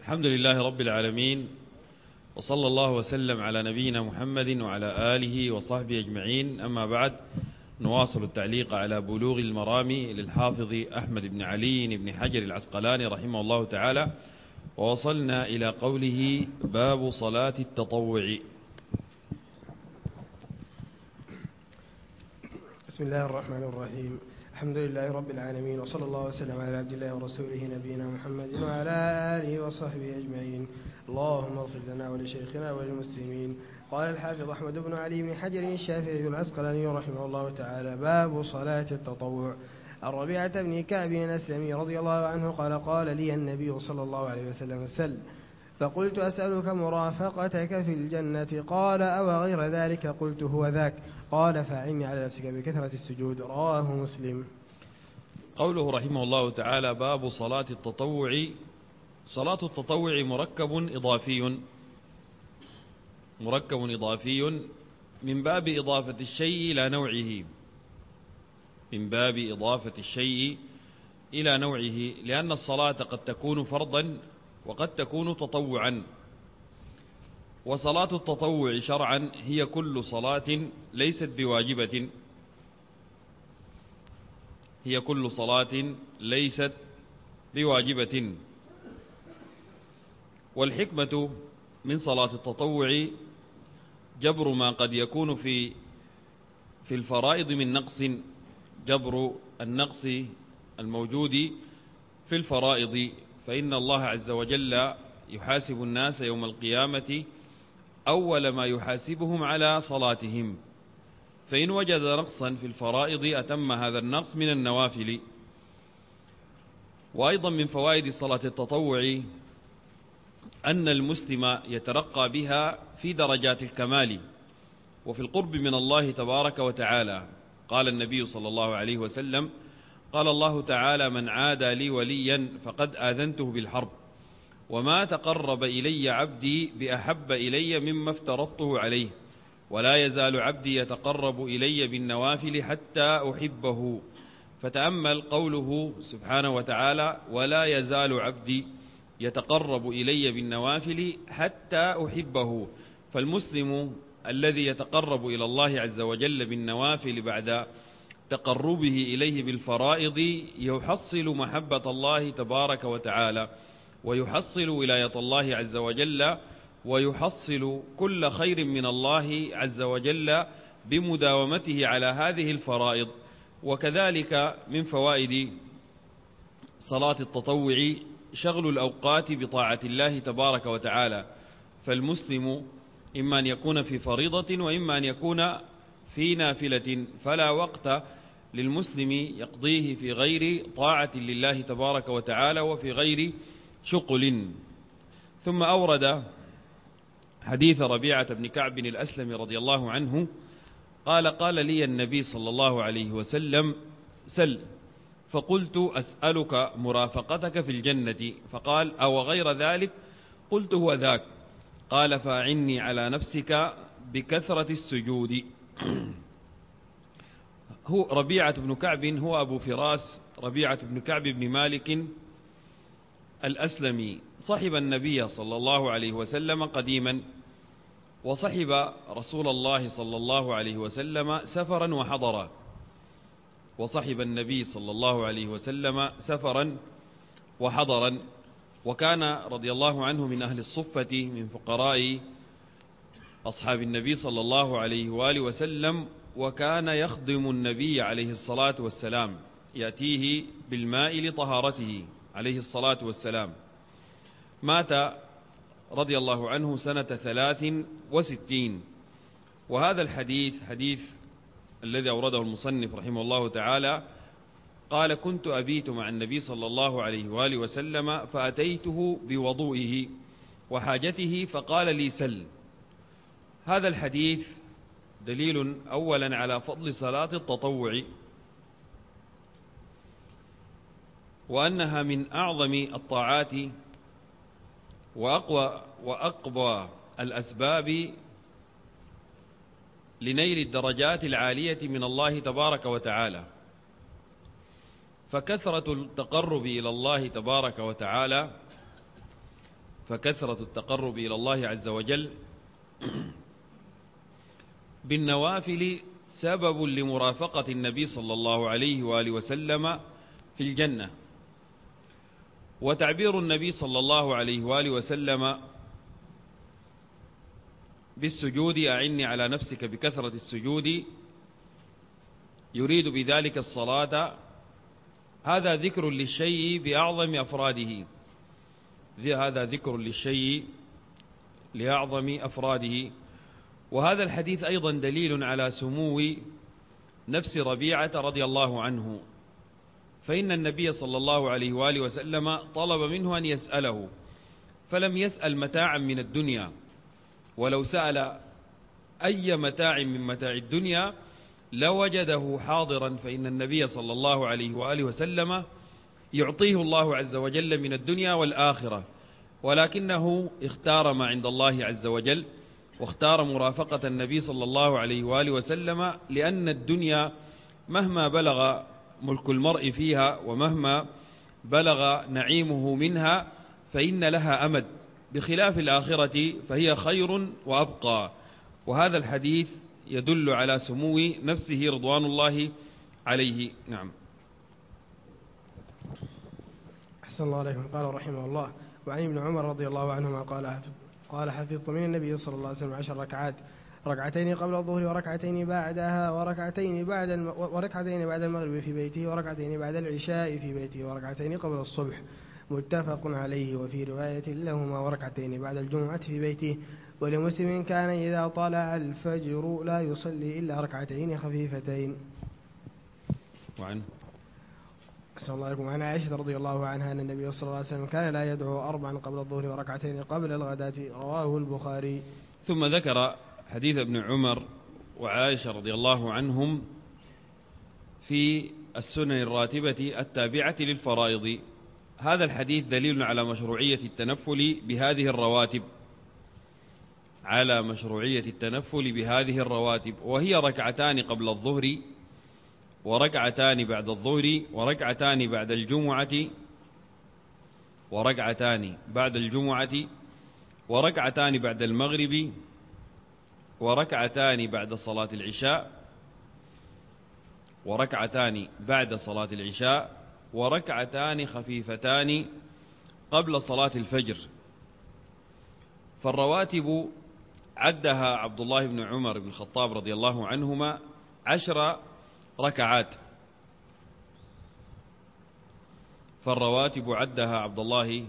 الحمد لله رب العالمين، وصلى الله وسلم على نبينا محمد وعلى آله وصحبه أجمعين. أما بعد، نواصل التعليق على بلوغ المرام للحافظ أحمد بن علي بن حجر العسقلاني رحمه الله تعالى، ووصلنا إلى قوله: باب صلاة التطوع. بسم الله الرحمن الرحيم. الحمد لله رب العالمين، وصلى الله وسلم على عبد الله ورسوله نبينا محمد وعلى آله وصحبه أجمعين. اللهم اغفر لنا ولشيخنا وللمسلمين. قال الحافظ أحمد بن علي بن حجر الشافعي العسقلاني رحمه الله تعالى: باب صلاة التطوع. الربيعة بن كعب الأسلمي رضي الله عنه قال: قال لي النبي صلى الله عليه وسلم: سل. فقلت: أسألك مرافقتك في الجنة. قال: أو غير ذلك؟ قلت: هو ذاك. قال: فأعني على نفسك بكثرة السجود. رواه مسلم. قوله رحمه الله تعالى: باب صلاة التطوع. صلاة التطوع مركب إضافي من باب إضافة الشيء إلى نوعه، لأن الصلاة قد تكون فرضا وقد تكون تطوعا. وصلاة التطوع شرعا هي كل صلاة ليست بواجبة. والحكمة من صلاة التطوع جبر ما قد يكون في الفرائض من نقص، جبر النقص الموجود في الفرائض. فإن الله عز وجل يحاسب الناس يوم القيامة أول ما يحاسبهم على صلاتهم، فإن وجد نقصا في الفرائض أتم هذا النقص من النوافل. وأيضا من فوائد صلاة التطوع أن المسلم يترقى بها في درجات الكمال وفي القرب من الله تبارك وتعالى. قال النبي صلى الله عليه وسلم: قال الله تعالى: من عادى لي وليا فقد آذنته بالحرب، وما تقرب إلي عبدي بأحب إلي مما افترضته عليه، ولا يزال عبدي يتقرب إلي بالنوافل حتى أحبه. فتأمل قوله سبحانه وتعالى: ولا يزال عبدي يتقرب إلي بالنوافل حتى أحبه. فالمسلم الذي يتقرب إلى الله عز وجل بالنوافل بعد تقربه إليه بالفرائض يحصل محبة الله تبارك وتعالى، ويحصل ولاية الله عز وجل، ويحصل كل خير من الله عز وجل بمداومته على هذه الفرائض. وكذلك من فوائد صلاة التطوع شغل الأوقات بطاعة الله تبارك وتعالى. فالمسلم إما أن يكون في فريضة وإما أن يكون في نافلة، فلا وقت للمسلم يقضيه في غير طاعة لله تبارك وتعالى وفي غير شغل. ثم أورد حديث ربيعة بن كعب الأسلمي رضي الله عنه قال: قال لي النبي صلى الله عليه وسلم: سل. فقلت: أسألك مرافقتك في الجنة. فقال: أو غير ذلك؟ قلت: هو ذاك. قال: فأعني على نفسك بكثرة السجود. هو ربيعة بن كعب هو أبو فراس ربيعة بن كعب بن مالك الأسلمي، صحب النبي صلى الله عليه وسلم قديما، وصحب رسول الله صلى الله عليه وسلم سفرا وحضرا، وصحب النبي صلى الله عليه وسلم سفرا وحضرا. وكان رضي الله عنه من أهل الصفة من فقراء أصحاب النبي صلى الله عليه وآله وسلم، وكان يخدم النبي عليه الصلاة والسلام، يأتيه بالماء لطهارته عليه الصلاة والسلام. مات رضي الله عنه سنة 63. وهذا الحديث الذي أورده المصنف رحمه الله تعالى قال: كنت أبيت مع النبي صلى الله عليه وآله وسلم فأتيته بوضوئه وحاجته فقال لي: سل. هذا الحديث دليل أولا على فضل صلاة التطوع، وأنها من أعظم الطاعات وأقوى الأسباب لنيل الدرجات العالية من الله تبارك وتعالى. فكثرة التقرب إلى الله تبارك وتعالى فكثرة التقرب إلى الله عز وجل بالنوافل سبب لمرافقة النبي صلى الله عليه وآله وسلم في الجنة. وتعبير النبي صلى الله عليه وآله وسلم بالسجود أعني على نفسك بكثرة السجود يريد بذلك الصلاة، هذا ذكر للشيء بأعظم أفراده، هذا ذكر للشيء لأعظم أفراده. وهذا الحديث أيضا دليل على سمو نفس ربيعة رضي الله عنه، فإن النبي صلى الله عليه وآله وسلم طلب منه أن يسأله، فلم يسأل متاعا من الدنيا، ولو سأل أي متاع من متاع الدنيا لوجده حاضرا، فإن النبي صلى الله عليه وآله وسلم يعطيه الله عز وجل من الدنيا والآخرة، ولكنه اختار ما عند الله عز وجل، واختار مرافقة النبي صلى الله عليه وآله وسلم، لأن الدنيا مهما بلغ ملك المرء فيها ومهما بلغ نعيمه منها فإن لها أمد، بخلاف الآخرة فهي خير وأبقى. وهذا الحديث يدل على سمو نفسه رضوان الله عليه. نعم. أحسن الله عليكم. قال رحمه الله: وعن ابن عمر رضي الله عنهما قال حفظت من النبي صلى الله عليه وسلم 10 ركعات، ركعتين قبل الظهر وركعتين بعدها وركعتين بعد المغرب في بيته وركعتين بعد العشاء في بيته وركعتين قبل الصبح، متفق عليه. وفي رواية لهما وركعتين بعد الجمعة في بيته. ولمسلم: كان إذا طلع الفجر لا يصلي إلا ركعتين خفيفتين. وعن أسأل الله عليكم. عن عائشة رضي الله عنها أن النبي صلى الله عليه وسلم كان لا يدعو 4 قبل الظهر وركعتين قبل الغداة، رواه البخاري. ثم ذكر حديث ابن عمر وعائشة رضي الله عنهم في السنن الراتبة التابعة للفرائض. هذا الحديث دليل على مشروعية التنفل بهذه الرواتب، على مشروعية التنفل بهذه الرواتب، وهي ركعتان قبل الظهر وركعتان بعد الظهر وركعتان بعد الجمعة وركعتان بعد الجمعة وركعتان بعد المغرب وركعتان بعد صلاة العشاء وركعتان بعد صلاة العشاء وركعتان خفيفتان قبل صلاة الفجر. فالرواتب عدها عبد الله بن عمر بن الخطاب رضي الله عنهما 10 ركعات. فالرواتب عدها عبد الله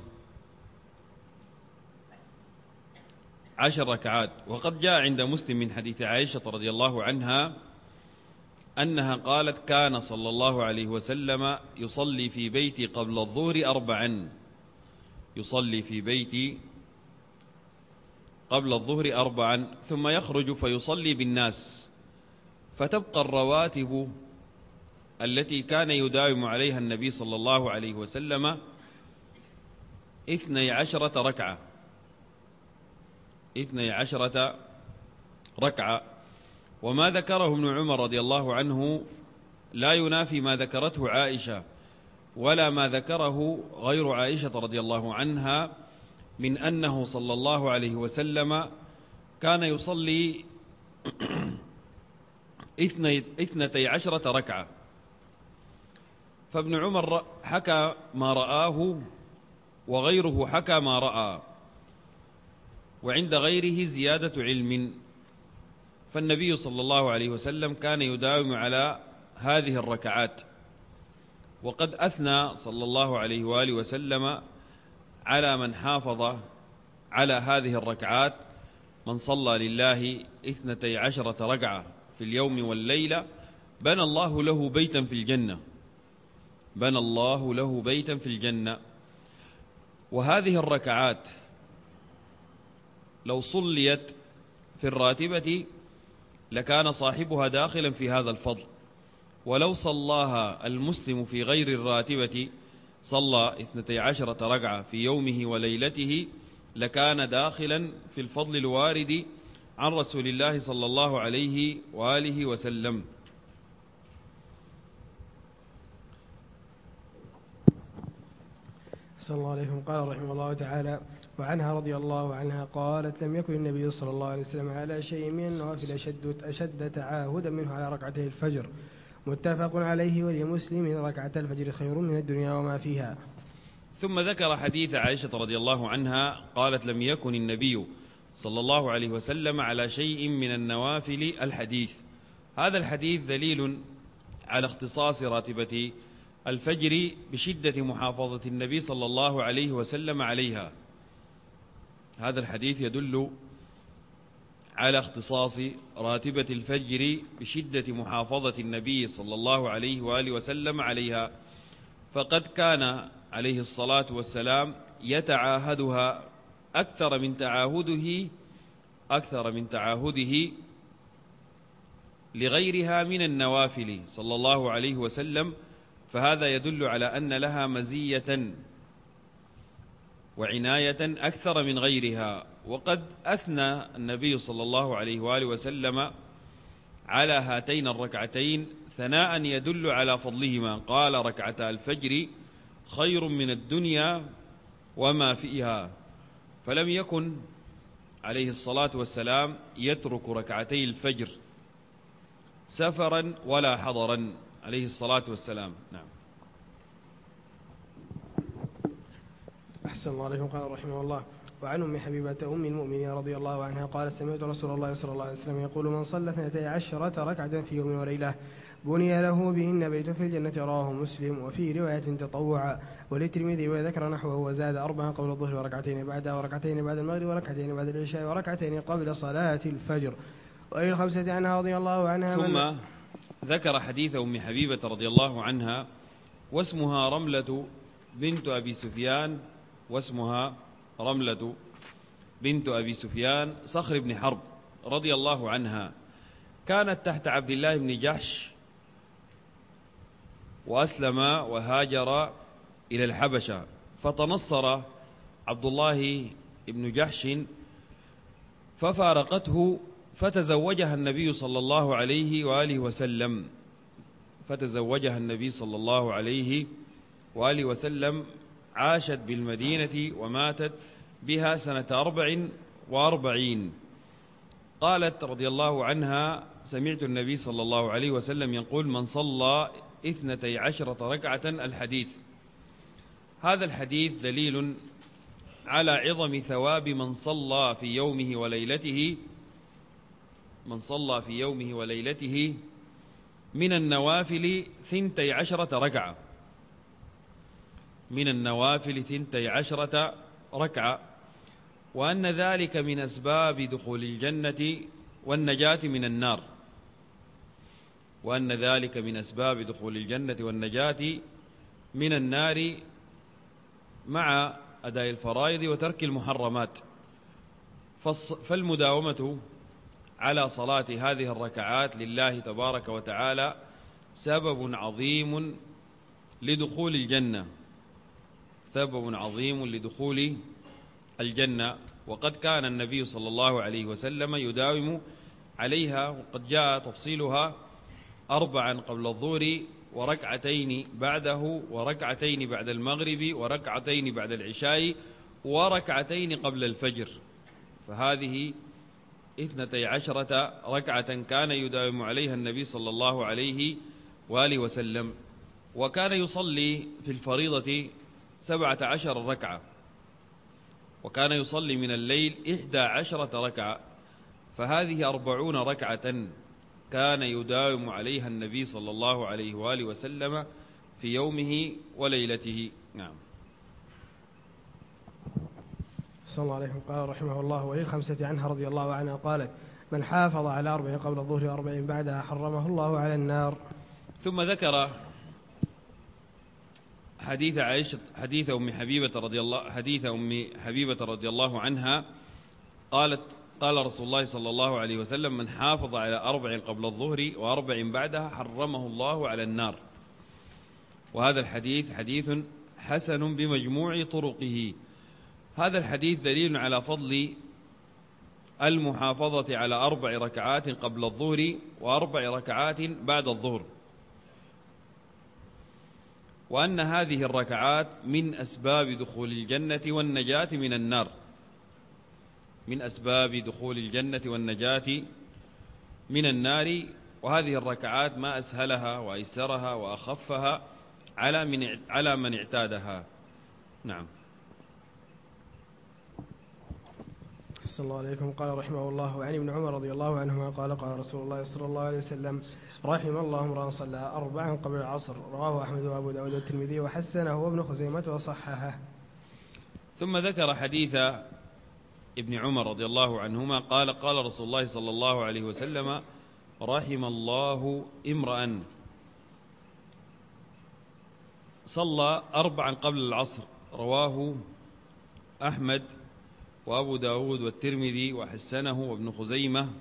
10 ركعات. وقد جاء عند مسلم من حديث عائشة رضي الله عنها أنها قالت: كان صلى الله عليه وسلم يصلي في بيتي قبل الظهر 4، يصلي في بيتي قبل الظهر 4 ثم يخرج فيصلي بالناس، فتبقى الرواتب التي كان يداوم عليها النبي صلى الله عليه وسلم 12 ركعة، 12 ركعة. وما ذكره ابن عمر رضي الله عنه لا ينافي ما ذكرته عائشة ولا ما ذكره غير عائشة رضي الله عنها من أنه صلى الله عليه وسلم كان يصلي 12 ركعة. فابن عمر حكى ما رآه وغيره حكى ما رأى، وعند غيره زيادة علم. فالنبي صلى الله عليه وسلم كان يداوم على هذه الركعات، وقد أثنى صلى الله عليه وآله وسلم على من حافظ على هذه الركعات: من صلى لله 12 ركعة في اليوم والليلة بنى الله له بيتا في الجنة، بنى الله له بيتا في الجنة. وهذه الركعات لو صليت في الراتبة لكان صاحبها داخلا في هذا الفضل، ولو صلاها المسلم في غير الراتبة صلى 12 ركعة في يومه وليلته لكان داخلا في الفضل الوارد عن رسول الله صلى الله عليه وآله وسلم. صلى الله عليكم. قال رحمه الله تعالى: وعنها رضي الله عنها قالت لم يكن النبي صلى الله عليه وسلم على شيء من النوافل أشد تعاهدا منه على ركعتي الفجر. متفق عليه، ولمسلم ركعة الفجر خير من الدنيا وما فيها. ثم ذكر حديث عائشة رضي الله عنها قالت لم يكن النبي صلى الله عليه وسلم على شيء من النوافل الحديث. هذا الحديث دليل على اختصاص راتبة الفجر بشدة محافظة النبي صلى الله عليه وسلم عليها. هذا الحديث يدل على اختصاص راتبة الفجر بشدة محافظة النبي صلى الله عليه وآله وسلم عليها، فقد كان عليه الصلاة والسلام يتعاهدها أكثر من تعاهده لغيرها من النوافل صلى الله عليه وسلم. فهذا يدل على أن لها مزية وعناية أكثر من غيرها. وقد أثنى النبي صلى الله عليه وآله وسلم على هاتين الركعتين ثناء يدل على فضلهما. قال ركعتا الفجر خير من الدنيا وما فيها، فلم يكن عليه الصلاة والسلام يترك ركعتي الفجر سفرا ولا حضرا عليه الصلاة والسلام. نعم. أحسن الله عليكم. قال رحمه الله: وعن أم حبيبة أم المؤمنين رضي الله عنها قال: سمعت رسول الله صلى الله عليه وسلم يقول: من صلى 12 ركعة في يوم وليلة بني له بهن بيت في الجنة. رواه مسلم. وفي رواية تطوعا وللترمذي وذكر نحوه وزاد 4 قبل الظهر وركعتين بعدها وركعتين بعد المغرب وركعتين بعد العشاء وركعتين قبل صلاة الفجر. وأي الخمسة عنها رضي الله عنها. ثم ذكر حديث أم حبيبة رضي الله عنها واسمها رملة بنت أبي سفيان صخر بن حرب رضي الله عنها. كانت تحت عبد الله بن جحش وأسلم وهاجر إلى الحبشة، فتنصر عبد الله بن جحش ففارقته، فتزوجها النبي صلى الله عليه وآله وسلم عاشت بالمدينة وماتت بها سنة 44. قالت رضي الله عنها: سمعت النبي صلى الله عليه وسلم يقول: من صلى 12 ركعة. الحديث. هذا الحديث دليل على عظم ثواب من صلى في يومه وليلته من النوافل 12 ركعة، ركعة، وأن ذلك من أسباب دخول الجنة والنجاة من النار، مع أداء الفرائض وترك المحرمات. فالمداومة على صلاة هذه الركعات لله تبارك وتعالى سبب عظيم لدخول الجنة. وقد كان النبي صلى الله عليه وسلم يداوم عليها، وقد جاء تفصيلها 4 قبل الظهر وركعتين بعده وركعتين بعد المغرب وركعتين بعد العشاء وركعتين قبل الفجر. فهذه 12 ركعة كان يداوم عليها النبي صلى الله عليه وآله وسلم. وكان يصلي في الفريضة 17 ركعة، وكان يصلي من الليل 11 ركعة، فهذه 40 ركعة كان يداوم عليها النبي صلى الله عليه وآله وسلم في يومه وليلته. نعم. صلى الله عليه. قال رحمه الله: وللخمسة عنها رضي الله عنها قالت: من حافظ على 4 قبل الظهر و40 بعدها حرمه الله على النار. ثم ذكر حديث عائشة، حديث أم حبيبة رضي الله عنها قالت: قال رسول الله صلى الله عليه وسلم: من حافظ على 4 قبل الظهر و40 بعدها حرمه الله على النار. وهذا الحديث حديث حسن بمجموع طرقه. هذا الحديث دليل على فضل المحافظة على 4 ركعات قبل الظهر و4 ركعات بعد الظهر، وأن هذه الركعات من أسباب دخول الجنة والنجاة من النار. من أسباب دخول الجنة والنجاة من النار، وهذه الركعات ما أسهلها وأيسرها وأخفها على من اعتادها. نعم. صلى الله عليكم. قال رحمه الله: وعن ابن عمر رضي الله عنهما قال: قال رسول الله صلى الله عليه وسلم: رحم الله امرأ صلى 4 قبل العصر. رواه أحمد وأبو داود والترمذي وحسنه وابن خزيمة وصححه. ثم ذكر حديث ابن عمر رضي الله عنهما قال: قال رسول الله صلى الله عليه وسلم: رحم الله امرأ صلى 4 قبل العصر. رواه أحمد وأبو داود والترمذي وحسنه وابن خزيمة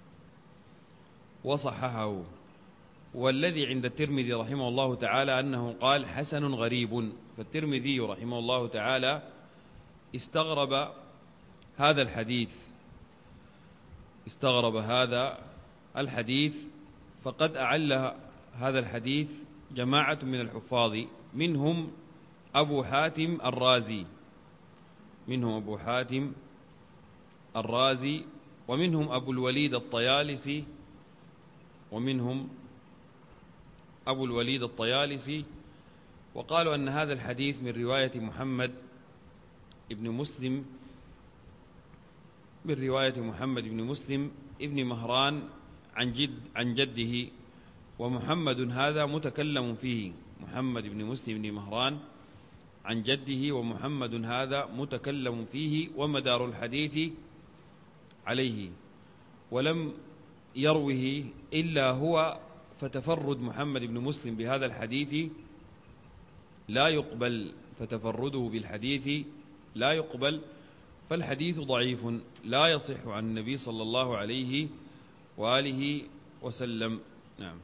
وصححه. والذي عند الترمذي رحمه الله تعالى أنه قال: حسن غريب. فالترمذي رحمه الله تعالى استغرب هذا الحديث، فقد أعل هذا الحديث جماعة من الحفاظ، منهم أبو حاتم الرازي ومنهم أبو الوليد الطيالسي وقالوا أن هذا الحديث من رواية محمد بن مسلم ابن مهران عن جده، ومحمد هذا متكلم فيه. محمد بن مسلم بن مهران عن جده ومحمد هذا متكلم فيه، ومدار الحديث عليه، ولم يروه إلا هو، فتفرد محمد بن مسلم بهذا الحديث لا يقبل، فتفرده بالحديث لا يقبل، فالحديث ضعيف لا يصح عن النبي صلى الله عليه وآله وسلم. نعم.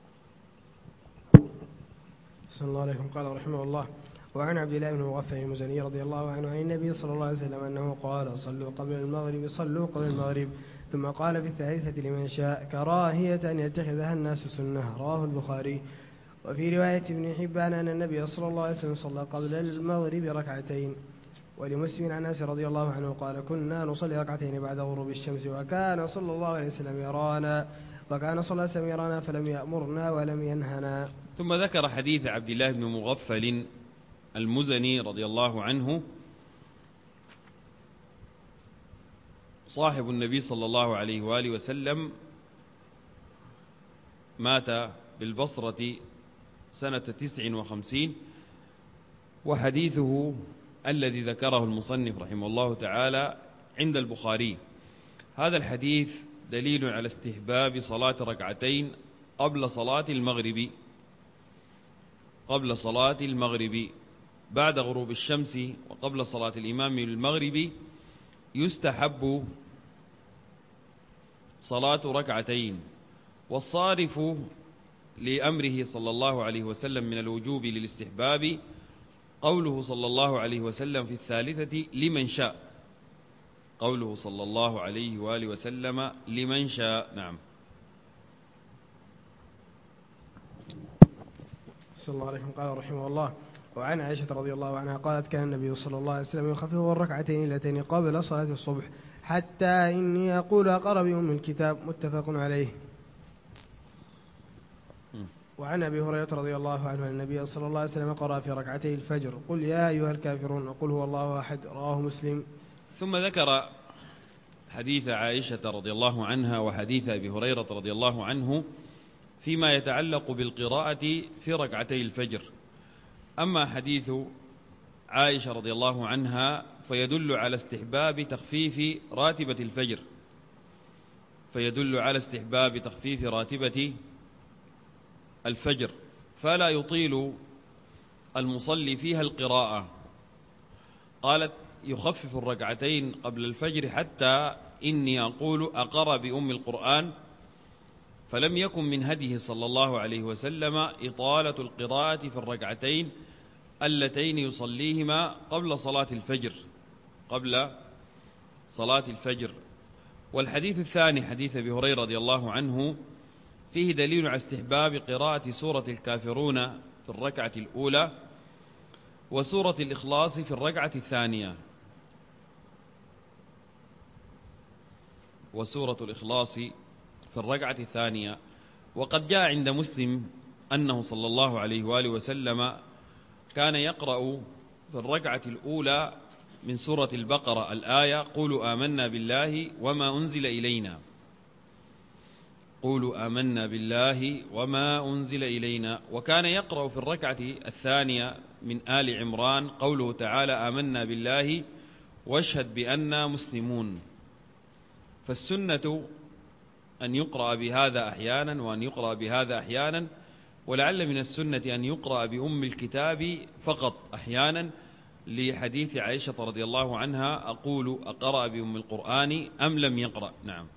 صلى الله عليكم. قال رحمه الله: وعن عبد الله بن مغفل المزني رضي الله عنه عن النبي صلى الله عليه وسلم أنه قال: صلوا قبل المغرب. ثم قال في الثالثة لمن شاء: كراهية أن يتخذها الناس سنة. رواه البخاري. وفي رواية ابن حبان أن النبي صلى الله عليه وسلم صلى قبل المغرب 2 ركعتين. ولمسلم عن أنس رضي الله عنه قال: كنا نصلي 2 ركعتين بعد غروب الشمس، وكان صلى الله عليه وسلم يرانا فلم يأمرنا ولم ينهنا. ثم ذكر حديث عبد الله بن مغفل المزني رضي الله عنه، صاحب النبي صلى الله عليه وآله وسلم، مات بالبصرة سنة 59، وحديثه الذي ذكره المصنف رحمه الله تعالى عند البخاري. هذا الحديث دليل على استحباب صلاة 2 ركعتين قبل صلاة المغرب بعد غروب الشمس، وقبل صلاة الإمام المغرب يستحب صلاة 2 ركعتين. والصارف لأمره صلى الله عليه وسلم من الوجوب للاستحباب قوله صلى الله عليه وسلم في الثالثة لمن شاء، قوله صلى الله عليه وآله وسلم لمن شاء. نعم. صلى الله عليه وسلم. قال رحمه الله: وعن عائشة رضي الله عنها قالت: كان النبي صلى الله عليه وسلم يخفف 2 اللتين قبل صلاة الصبح، حتى إني أقول أقرأ بأم الكتاب. متفق عليه. وعن أبي هريرة رضي الله عنه أن النبي صلى الله عليه وسلم قرأ في 2 ركعتي الفجر: قل يا أيها الكافرون وقل هو الله أحد. رواه مسلم. ثم ذكر حديث عائشة رضي الله عنها وحديث أبي هريرة رضي الله عنه فيما يتعلق بالقراءة في 2 ركعتي الفجر. أما حديث عائشة رضي الله عنها فيدل على استحباب تخفيف راتبة الفجر، فلا يطيل المصلي فيها القراءة. قالت: يخفف 2 ركعتين قبل الفجر حتى إني أقول أقرأ بأم القرآن، فلم يكن من هديه صلى الله عليه وسلم إطالة القراءة في 2 ركعتين اللتين يصليهما قبل صلاة الفجر. والحديث الثاني حديث أبي هريرة رضي الله عنه فيه دليل على استحباب قراءة سورة الكافرون في 2 الأولى وسورة الإخلاص في 2 الثانية. وسورة الإخلاص في الركعة الثانية. وقد جاء عند مسلم أنه صلى الله عليه وآله وسلم كان يقرأ في الركعة الأولى من سورة البقرة الآية قولوا آمنا بالله وما أنزل إلينا، قولوا آمنا بالله وما أنزل إلينا. وكان يقرأ في الركعة الثانية من آل عمران قوله تعالى آمنا بالله واشهد بأننا مسلمون. فالسنة أن يقرأ بهذا أحيانا وأن يقرأ بهذا أحيانا، ولعل من السنة أن يقرأ بأم الكتاب فقط أحيانا، لحديث عائشة رضي الله عنها أقول أقرأ بأم القرآن أم لم يقرأ. نعم.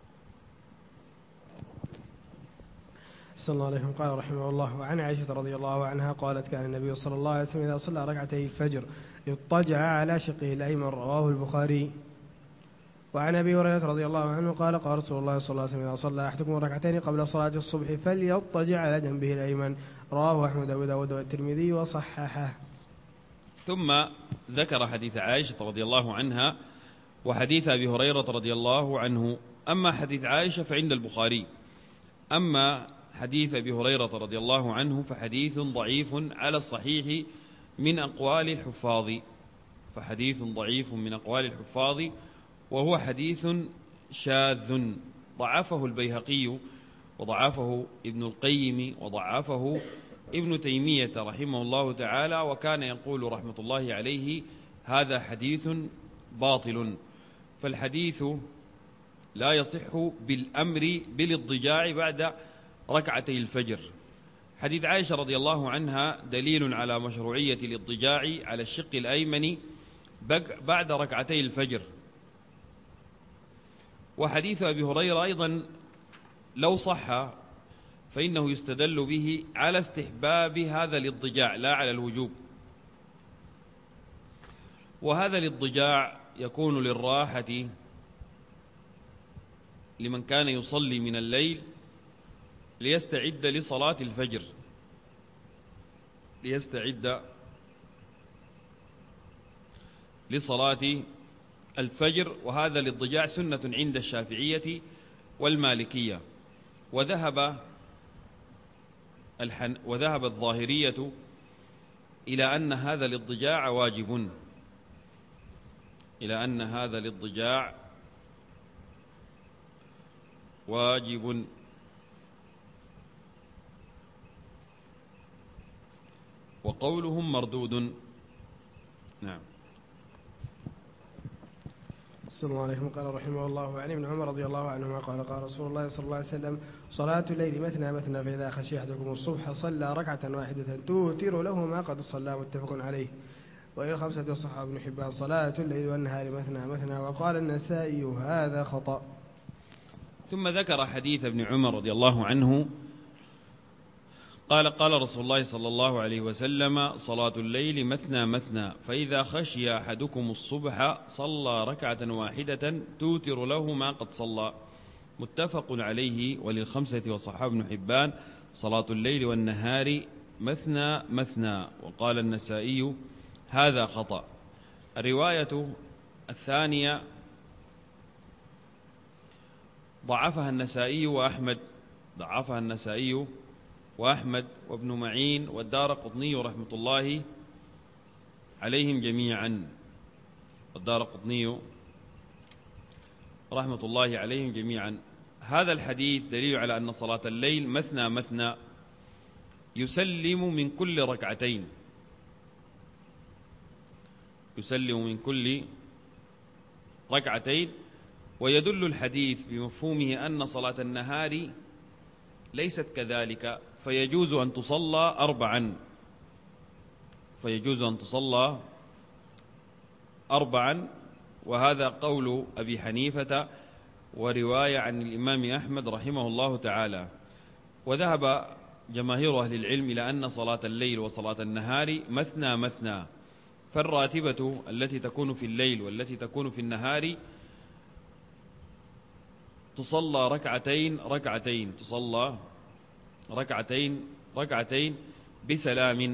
صلى الله عليه وسلم قال رحمه الله: وعن عائشة رضي الله عنها قالت: كان النبي صلى الله عليه وسلم إذا صلى ركعتي الفجر اضطجع على شقه الأيمن، رواه البخاري. وعن أبي هريرة رضي الله عنه قال: قال رسول الله صلى الله عليه وسلم: إذا صلى أحدكم ركعتين قبل صلاة الصبح فليضطجع على جنبه الأيمن، رواه أحمد وأبو داود والترمذي وصححه. ثم ذكر حديث عائشة رضي الله عنها وحديث أبي هريرة رضي الله عنه. أما حديث عائشة فعند البخاري، أما حديث أبي هريرة رضي الله عنه فحديث ضعيف على الصحيح من أقوال الحفاظ، فحديث ضعيف من أقوال الحفاظ، وهو حديث شاذ ضعفه البيهقي وضعفه ابن القيم وضعفه ابن تيمية رحمه الله تعالى، وكان يقول رحمة الله عليه هذا حديث باطل. فالحديث لا يصح بالأمر بالاضطجاع بعد ركعتي الفجر. حديث عائشة رضي الله عنها دليل على مشروعية الاضطجاع على الشق الأيمن بعد ركعتي الفجر. وحديث أبي هريرة أيضا لو صح فإنه يستدل به على استحباب هذا الاضطجاع لا على الوجوب. وهذا الاضطجاع يكون للراحة لمن كان يصلي من الليل ليستعد لصلاة الفجر، ليستعد لصلاة الفجر. وهذا الاضطجاع سنة عند الشافعية والمالكية. وذهب الظاهرية إلى أن هذا الاضطجاع واجب، إلى أن هذا الاضطجاع واجب. وقولهم مردود. نعم. صلى الله عليه وسلم قال رحمه الله: عن ابن عمر رضي الله عنهما قال: قال رسول الله صلى الله عليه وسلم: صلاة الليل مثنى مثنى، فإذا خشي أحدكم الصبح صلى ركعة واحدة توتر له ما قد صلى، متفق عليه. وإلى خمسة صح ابن حبان: صلاة الليل والنهار مثنى مثنى. وقال النسائي: هذا خطأ. ثم ذكر حديث ابن عمر رضي الله عنه قال: قال رسول الله صلى الله عليه وسلم: صلاة الليل مثنى مثنى، فإذا خشي أحدكم الصبح صلى ركعة واحدة توتر له ما قد صلى، متفق عليه. وللخمسة وصححه ابن حبان: صلاة الليل والنهار مثنى مثنى. وقال النسائي: هذا خطأ. الرواية الثانية ضعفها النسائي وأحمد، ضعفها النسائي وأحمد وابن معين والدارقطني رحمة الله عليهم جميعا، الدارقطني رحمة الله عليهم جميعا. هذا الحديث دليل على أن صلاة الليل مثنى مثنى، يسلم من كل ركعتين، يسلم من كل ركعتين. ويدل الحديث بمفهومه أن صلاة النهار ليست كذلك، فيجوز أن تصلى أربعا، فيجوز أن تصلى أربعا. وهذا قول أبي حنيفة ورواية عن الإمام أحمد رحمه الله تعالى. وذهب جماهير أهل العلم إلى أن صلاة الليل وصلاة النهار مثنى مثنى، فالراتبة التي تكون في الليل والتي تكون في النهار تصلى ركعتين ركعتين، تصلى ركعتين ركعتين بسلام.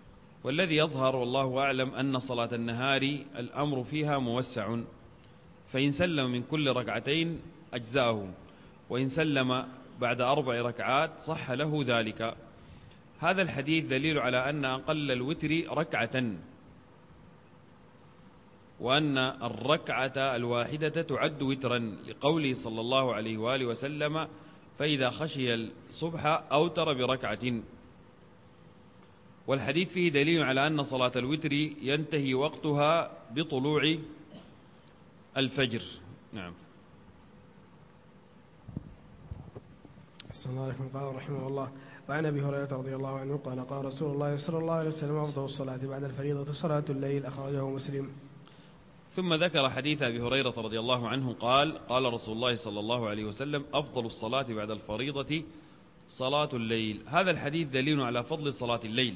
والذي يظهر والله أعلم أن صلاة النهار الأمر فيها موسع، فإن سلم من كل ركعتين أجزاه، وإن سلم بعد 4 ركعات صح له ذلك. هذا الحديث دليل على أن أقل الوتر ركعة، وأن الركعة الواحدة تعد وترا، لقوله صلى الله عليه وآله وسلم: فإذا خشي الصبح أوتر بركعة. والحديث فيه دليل على أن صلاة الوتر ينتهي وقتها بطلوع الفجر. نعم. أحسن الله عليكم. قال رحمه الله: وعن أبي هريرة رضي الله عنه قال: قال رسول الله صلى الله عليه وسلم: أفضل الصلاة بعد الفريضة صلاة الليل. أخرجه مسلم. ثم ذكر حديث أبي هريرة رضي الله عنه قال: قال رسول الله صلى الله عليه وسلم: أفضل الصلاة بعد الفريضة صلاة الليل. هذا الحديث دليل على فضل صلاة الليل،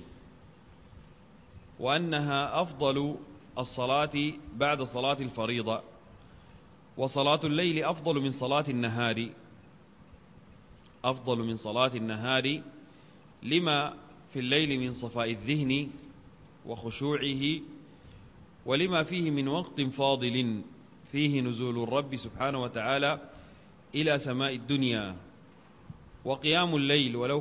وأنها أفضل الصلاة بعد صلاة الفريضة، وصلاة الليل أفضل من صلاة النهار، أفضل من صلاة النهار، لما في الليل من صفاء الذهن وخشوعه، ولما فيه من وقت فاضل فيه نزول الرب سبحانه وتعالى إلى سماء الدنيا. وقيام الليل ولو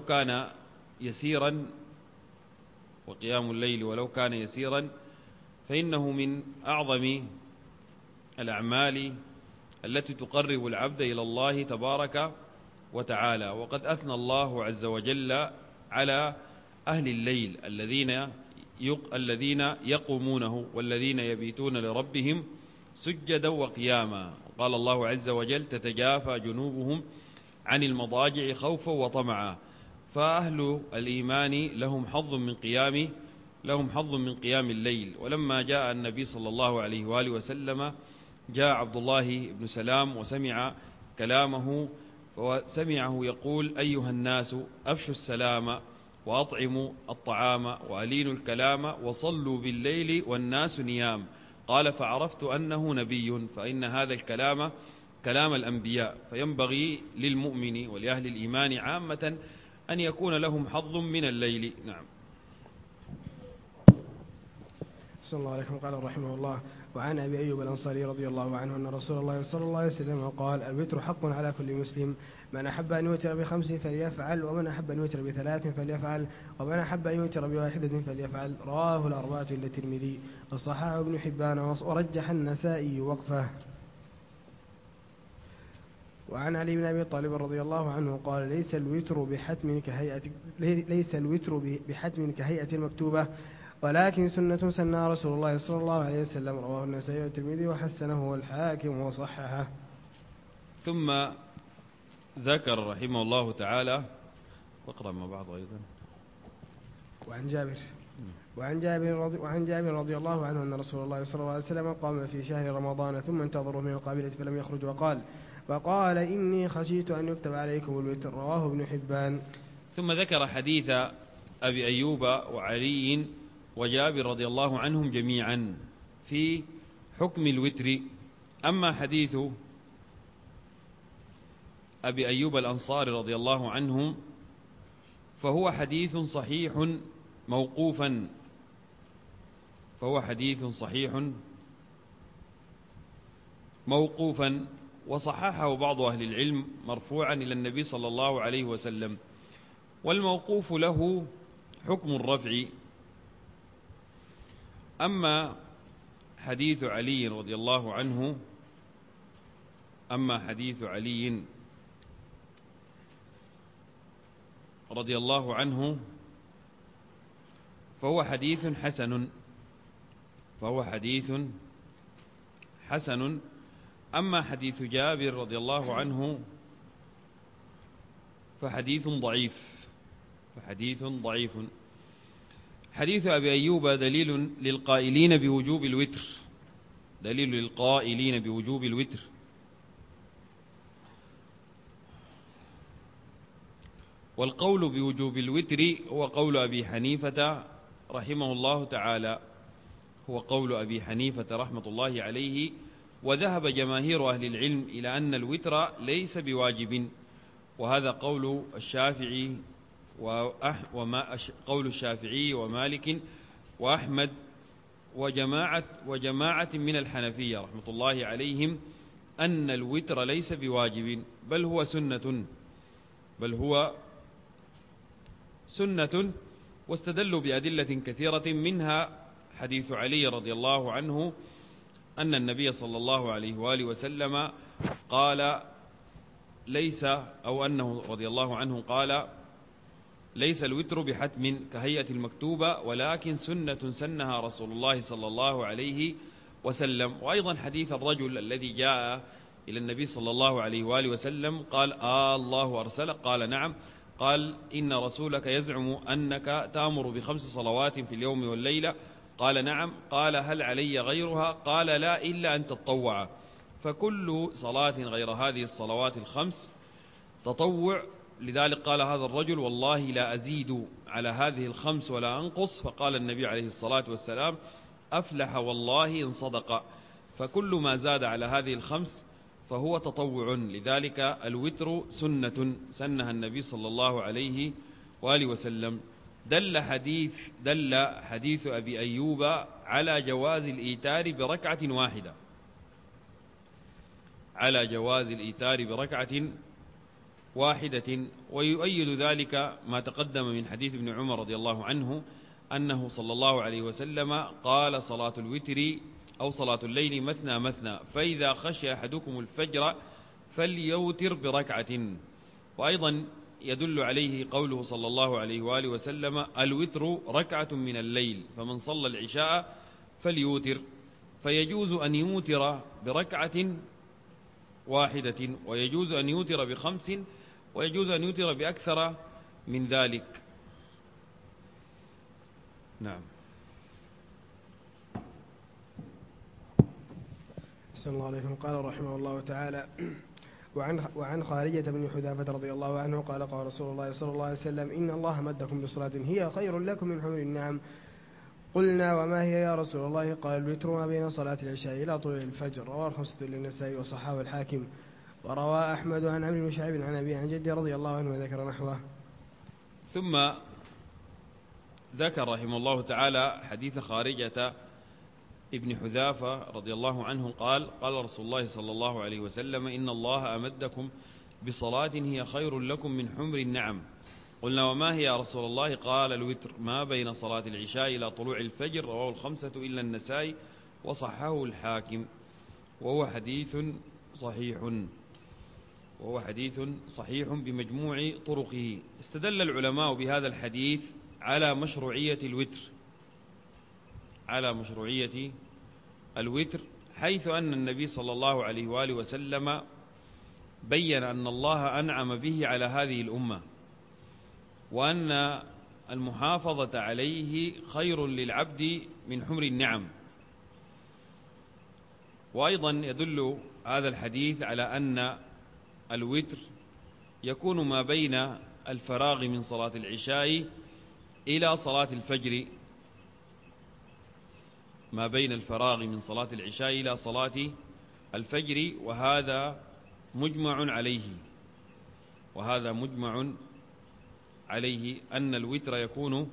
كان يسيرا فإنه من أعظم الأعمال التي تقرب العبد إلى الله تبارك وتعالى. وقد أثنى الله عز وجل على أهل الليل الذين يقومونه والذين يبيتون لربهم سجدا وقياما. قال الله عز وجل: تتجافى جنوبهم عن المضاجع خوفا وطمعا. فأهل الإيمان لهم حظ من قيام الليل. ولما جاء النبي صلى الله عليه وآله وسلم جاء عبد الله بن سلام وسمع كلامه، وسمعه يقول: أيها الناس أفشوا السلام وأطعموا الطعام وألينوا الكلام وصلوا بالليل والناس نيام. قال: فعرفت أنه نبي، فإن هذا الكلام كلام الأنبياء، فينبغي للمؤمن ولأهل الإيمان عامة أن يكون لهم حظ من الليل. نعم. صلى الله عليه وسلم. قال رحمه الله: وعن أبي أيوب الأنصاري رضي الله عنه أن رسول الله صلى الله عليه وسلم قال: الوتر حق على كل مسلم، من أحب أن يوتر ب5 فليفعل، ومن أحب أن يوتر ب3 فليفعل، ومن أحب أن يوتر ب1 فليفعل. رواه الأربعة إلا الترمذي، وصححه ابن حبان، ورجح النسائي وقفه. وعن علي بن أبي طالب رضي الله عنه قال: ليس الوتر بحتم كهيئة المكتوبة، ولكن سنة سنها رسول الله صلى الله عليه وسلم. رواه النسائي والترمذي وحسنه والحاكم وصححه. ثم ذكر رحمه الله تعالى، واقرأ مع بعض أيضا. وعن جابر رضي الله عنه أن رسول الله صلى الله عليه وسلم قام في شهر رمضان ثم انتظروا من القابلة فلم يخرج، وقال: إني خشيت أن يكتب عليكم الوتر. رواه ابن حبان. ثم ذكر حديث أبي أيوب وعلي وجابر رضي الله عنهم جميعا في حكم الوتر. أما حديث أبي أيوب الأنصاري رضي الله عنه فهو حديث صحيح موقوفا، وصححه بعض أهل العلم مرفوعا إلى النبي صلى الله عليه وسلم. والموقوف له حكم الرفع. أما حديث علي رضي الله عنه فهو حديث حسن. أما حديث جابر رضي الله عنه فحديث ضعيف. حديث أبي أيوب دليل للقائلين بوجوب الوتر، والقول بوجوب الوتر هو قول أبي حنيفة رحمه الله تعالى، رحمة الله عليه. وذهب جماهير أهل العلم إلى أن الوتر ليس بواجب، وهذا قول الشافعي ومالك وأحمد وجماعة من الحنفية رحمة الله عليهم، أن الوتر ليس بواجب بل هو سنة، واستدلوا بأدلة كثيرة منها حديث علي رضي الله عنه أن النبي صلى الله عليه وآله وسلم قال أنه رضي الله عنه قال: ليس الوتر بحتم كهيئة المكتوبة، ولكن سنة سنها رسول الله صلى الله عليه وسلم. وأيضا حديث الرجل الذي جاء إلى النبي صلى الله عليه وآله وسلم قال: الله أرسلك؟ قال: نعم. قال: إن رسولك يزعم أنك تأمر ب5 صلوات في اليوم والليلة. قال: نعم. قال: هل علي غيرها؟ قال: لا، إلا أن تطوع. فكل صلاة غير هذه الصلوات ال5 تطوع. لذلك قال هذا الرجل: والله لا أزيد على هذه ال5 ولا أنقص. فقال النبي عليه الصلاة والسلام: أفلح والله إن صدق. فكل ما زاد على هذه ال5 فهو تطوع. لذلك الوتر سنة سنها النبي صلى الله عليه وآله وسلم. دل حديث أبي أيوب على جواز الإيتار بركعة واحدة، ويؤيد ذلك ما تقدم من حديث ابن عمر رضي الله عنه أنه صلى الله عليه وسلم قال: صلاة الوتر أو صلاة الليل مثنى مثنى، فإذا خشي أحدكم الفجر فليوتر بركعة. وأيضا يدل عليه قوله صلى الله عليه وآله وسلم: الوتر ركعة من الليل، فمن صلى العشاء فليوتر. فيجوز أن يوتر بركعة واحدة، ويجوز أن يوتر ب5، ويجوز أن يوتر بأكثر من ذلك. نعم. أحسن الله عليكم. قال رحمه الله تعالى: وعن خارجة بن حذافة رضي الله عنه قال: قال رسول الله صلى الله عليه وسلم: إن الله مدكم بصلاة هي خير لكم من حمر النعم. قلنا: وما هي يا رسول الله؟ قال: الوتر ما بين صلاة العشاء إلى طلوع الفجر. رواه 5 للنسائي وصححه الحاكم. وروى أحمد عن عمرو بن شعيب عن أبي عن جدي رضي الله عنه وذكر نحوه. ثم ذكر رحمه الله تعالى حديث خارجة ابن حذافة رضي الله عنه قال: قال رسول الله صلى الله عليه وسلم: إن الله أمدكم بصلاة هي خير لكم من حمر النعم. قلنا: وما هي يا رسول الله؟ قال: الوتر ما بين صلاة العشاء إلى طلوع الفجر. رواه 5 إلا النسائي وصححه الحاكم، وهو حديث صحيح بمجموع طرقه. استدل العلماء بهذا الحديث على مشروعية الوتر، حيث أن النبي صلى الله عليه وآله وسلم بين أن الله أنعم به على هذه الأمة، وأن المحافظة عليه خير للعبد من حمر النعم. وأيضا يدل هذا الحديث على أن الوتر يكون ما بين الفراغ من صلاة العشاء إلى صلاة الفجر، ما بين الفراغ من صلاة العشاء إلى صلاة الفجر. وهذا مجمع عليه أن الوتر يكون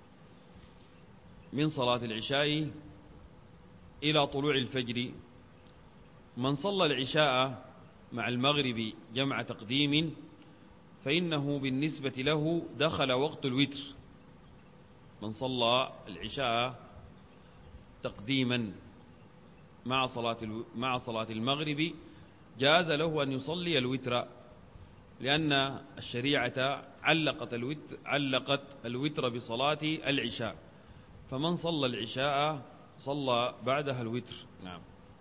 من صلاة العشاء إلى طلوع الفجر. من صلى العشاء مع المغرب جمع تقديم فإنه بالنسبة له دخل وقت الوتر. من صلى العشاء تقديما مع صلاة المغرب جاز له أن يصلي الوتر، لأن الشريعة علقت الوتر بصلاة العشاء، فمن صلى العشاء صلى بعدها الوتر. نعم.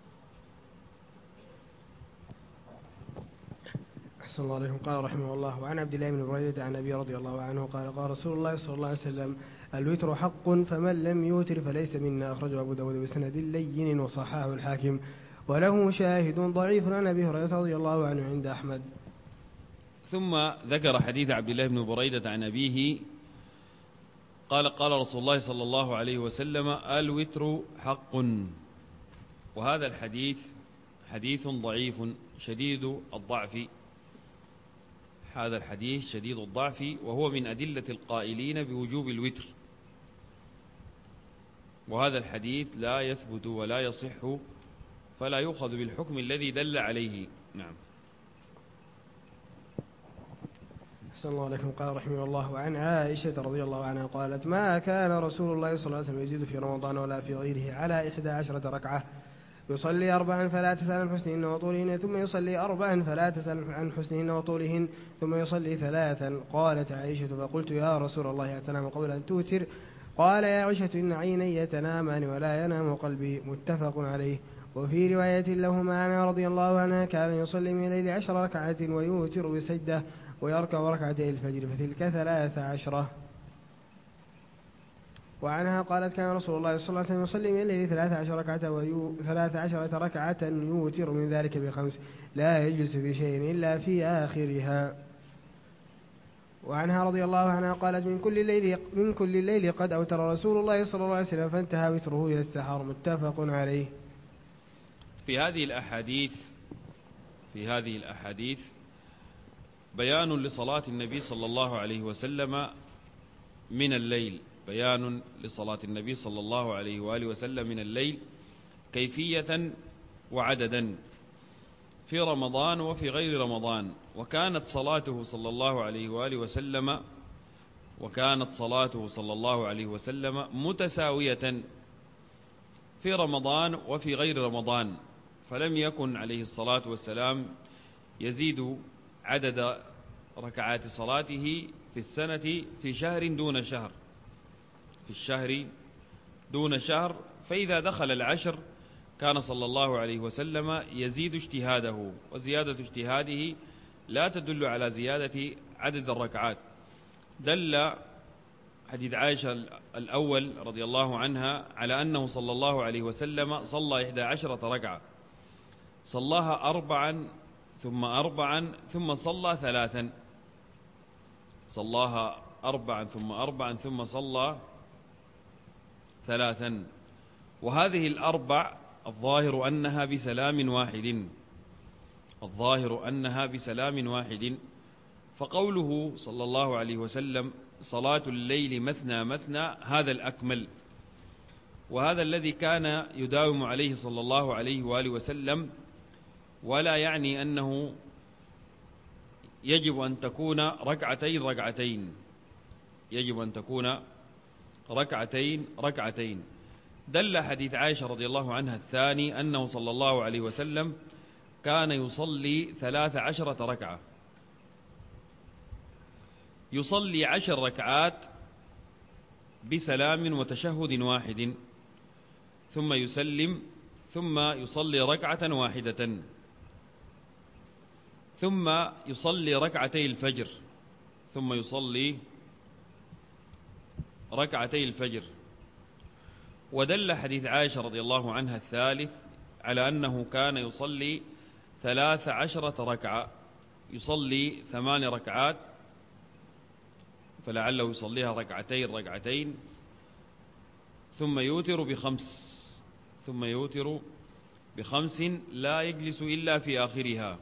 أحسن الله عليكم. قال رحمه الله: وعن عبد الله بن بريدة عن أبي رضي الله عنه قال: قال رسول الله صلى الله عليه وسلم: الوتر حق فمن لم يوتر فليس منا. أخرجه أبو داود بسند لين وصححه الحاكم، وله شاهد ضعيف عن أبي هريرة رضي الله عنه عند أحمد. ثم ذكر حديث عبد الله بن بريدة عن أبيه قال: قال رسول الله صلى الله عليه وسلم: الوتر حق. وهذا الحديث حديث ضعيف شديد الضعف. هذا الحديث شديد الضعف، وهو من أدلة القائلين بوجوب الوتر. وهذا الحديث لا يثبت ولا يصح، فلا يؤخذ بالحكم الذي دل عليه. نعم. أحسن الله عليكم. قال رحمه الله: عن عائشة رضي الله عنها قالت: ما كان رسول الله صلى الله عليه وسلم يزيد في رمضان ولا في غيره على 11 ركعة، يصلي 4 فلا تسأل عن حسنهن وطولهن، ثم يصلي 4 فلا تسأل عن حسنهن وطولهن، ثم يصلي 3. قالت عائشة: فقلت يا رسول الله أتنام قبل أن توتر؟ قال: يا عائشة إن عيني تنامان ولا ينام قلبي. متفق عليه. وفي رواية لهما عنها رضي الله عنها: كان يصلي من الليل 10 ركعات ويوتر بسجدة ويركع ركعتي الفجر، فتلك 13. وعنها قالت: كان رسول الله صلى الله عليه وسلم يصلي من الليل 13 ركعة يوتر من ذلك ب5، لا يجلس في شيء إلا في آخرها. وعنها رضي الله عنها قالت: من كل الليل قد أوتر رسول الله صلى الله عليه وسلم فانتهى وتره إلى السحر. متفق عليه. في هذه الأحاديث بيان لصلاة النبي صلى الله عليه وسلم من الليل، بيان لصلاة النبي صلى الله عليه وآله وسلم من الليل كيفية وعددا في رمضان وفي غير رمضان. وكانت صلاته صلى الله عليه وسلم متساوية في رمضان وفي غير رمضان، فلم يكن عليه الصلاة والسلام يزيد عدد ركعات صلاته في السنة في شهر دون شهر، فإذا دخل العشر كان صلى الله عليه وسلم يزيد اجتهاده، وزيادة اجتهاده لا تدل على زيادة عدد الركعات. دل حديث عائشة الأول رضي الله عنها على أنه صلى الله عليه وسلم صلى 11 ركعة، صلاها 4 ثم 4 ثم صلى 3، صلاها 4 ثم 4 ثم صلى 3. وهذه الأربع الظاهر أنها بسلام واحد. فقوله صلى الله عليه وسلم صلاة الليل مثنى مثنى هذا الأكمل، وهذا الذي كان يداوم عليه صلى الله عليه وآله وسلم، ولا يعني أنه يجب أن تكون ركعتين، يجب أن تكون ركعتين. دل حديث عائشة رضي الله عنها الثاني أنه صلى الله عليه وسلم كان يصلي 13 ركعة، يصلي 10 ركعات بسلام وتشهد واحد، ثم يسلم، ثم يصلي ركعة واحدة، ثم يصلي ركعتي الفجر، ثم يصلي ركعتي الفجر. ودل حديث عائشة رضي الله عنها الثالث على أنه كان يصلي 13 ركعة، يصلي 8 ركعات، فلعله يصليها ركعتين، ثم يوتر ب5 لا يجلس إلا في آخرها.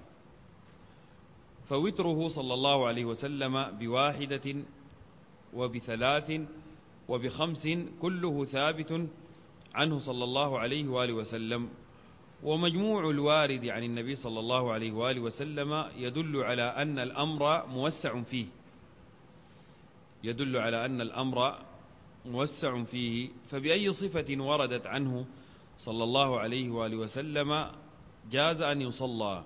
فوتره صلى الله عليه وسلم ب1 وب3 وب5 كله ثابت عنه صلى الله عليه وآله وسلم. ومجموع الوارد عن النبي صلى الله عليه وآله وسلم يدل على أن الأمر موسع فيه، فبأي صفة وردت عنه صلى الله عليه وآله وسلم جاز أن يصلى.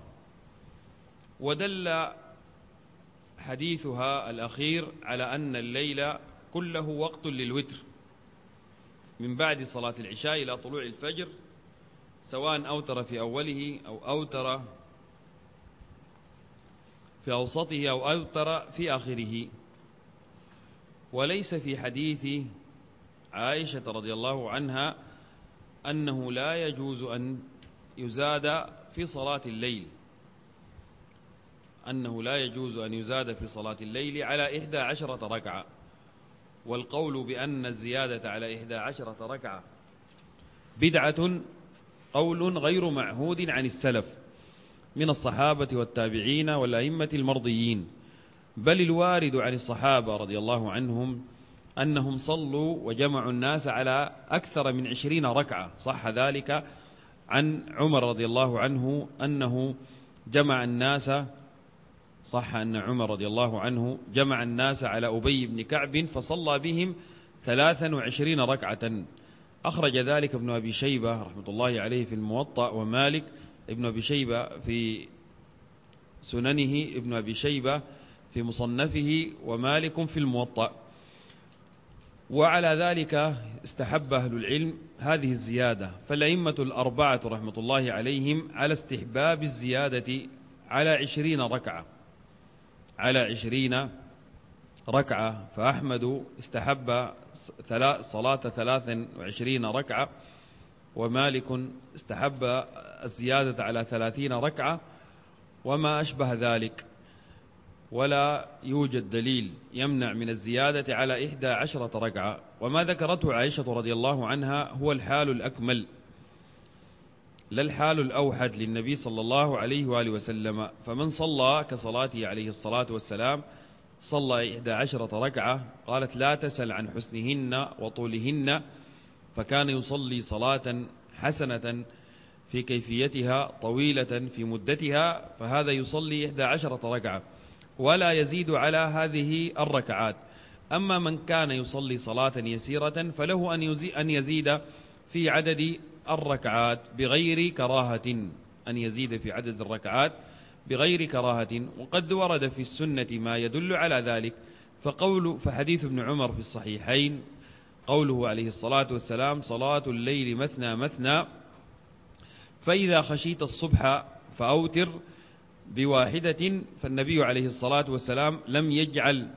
ودل حديثها الأخير على أن الليل كله وقت للوتر من بعد صلاة العشاء إلى طلوع الفجر، سواء أوتر في أوله أو أوتر في أوسطه أو أوتر في آخره. وليس في حديث عائشة رضي الله عنها أنه لا يجوز أن يزاد في صلاة الليل على 11 ركعة. والقول بأن الزيادة على 11 ركعة بدعة قول غير معهود عن السلف من الصحابة والتابعين والأئمة المرضيين، بل الوارد عن الصحابة رضي الله عنهم أنهم صلوا وجمعوا الناس على أكثر من 20 ركعة، صح ذلك عن عمر رضي الله عنه أنه جمع الناس، صح أن عمر رضي الله عنه جمع الناس على أبي بن كعب فصلى بهم 23 ركعة. أخرج ذلك ابن أبي شيبة رحمة الله عليه في الموطأ، ومالك ابن أبي شيبة في سننه، ابن أبي شيبة في مصنفه، ومالك في الموطأ. وعلى ذلك استحب أهل العلم هذه الزيادة، فالأئمة الأربعة رحمة الله عليهم على استحباب الزيادة على 20 ركعة، على 20 ركعة. فأحمد استحب صلاة 23 ركعة، ومالك استحب الزيادة على 30 ركعة، وما أشبه ذلك. ولا يوجد دليل يمنع من الزيادة على 11 ركعة. وما ذكرته عائشة رضي الله عنها هو الحال الأكمل، لا الحال الأوحد للنبي صلى الله عليه وآله وسلم. فمن صلى كصلاته عليه الصلاة والسلام صلى 11 ركعة، قالت لا تسل عن حسنهن وطولهن، فكان يصلي صلاة حسنة في كيفيتها طويلة في مدتها، فهذا يصلي 11 ركعة ولا يزيد على هذه الركعات. أما من كان يصلي صلاة يسيرة فله أن يزيد في عدد الركعات بغير كراهة، أن يزيد في عدد الركعات بغير كراهة. وقد ورد في السنة ما يدل على ذلك، فحديث ابن عمر في الصحيحين قوله عليه الصلاة والسلام صلاة الليل مثنى مثنى، فإذا خشيت الصبح فأوتر بواحدة. فالنبي عليه الصلاة والسلام لم يجعل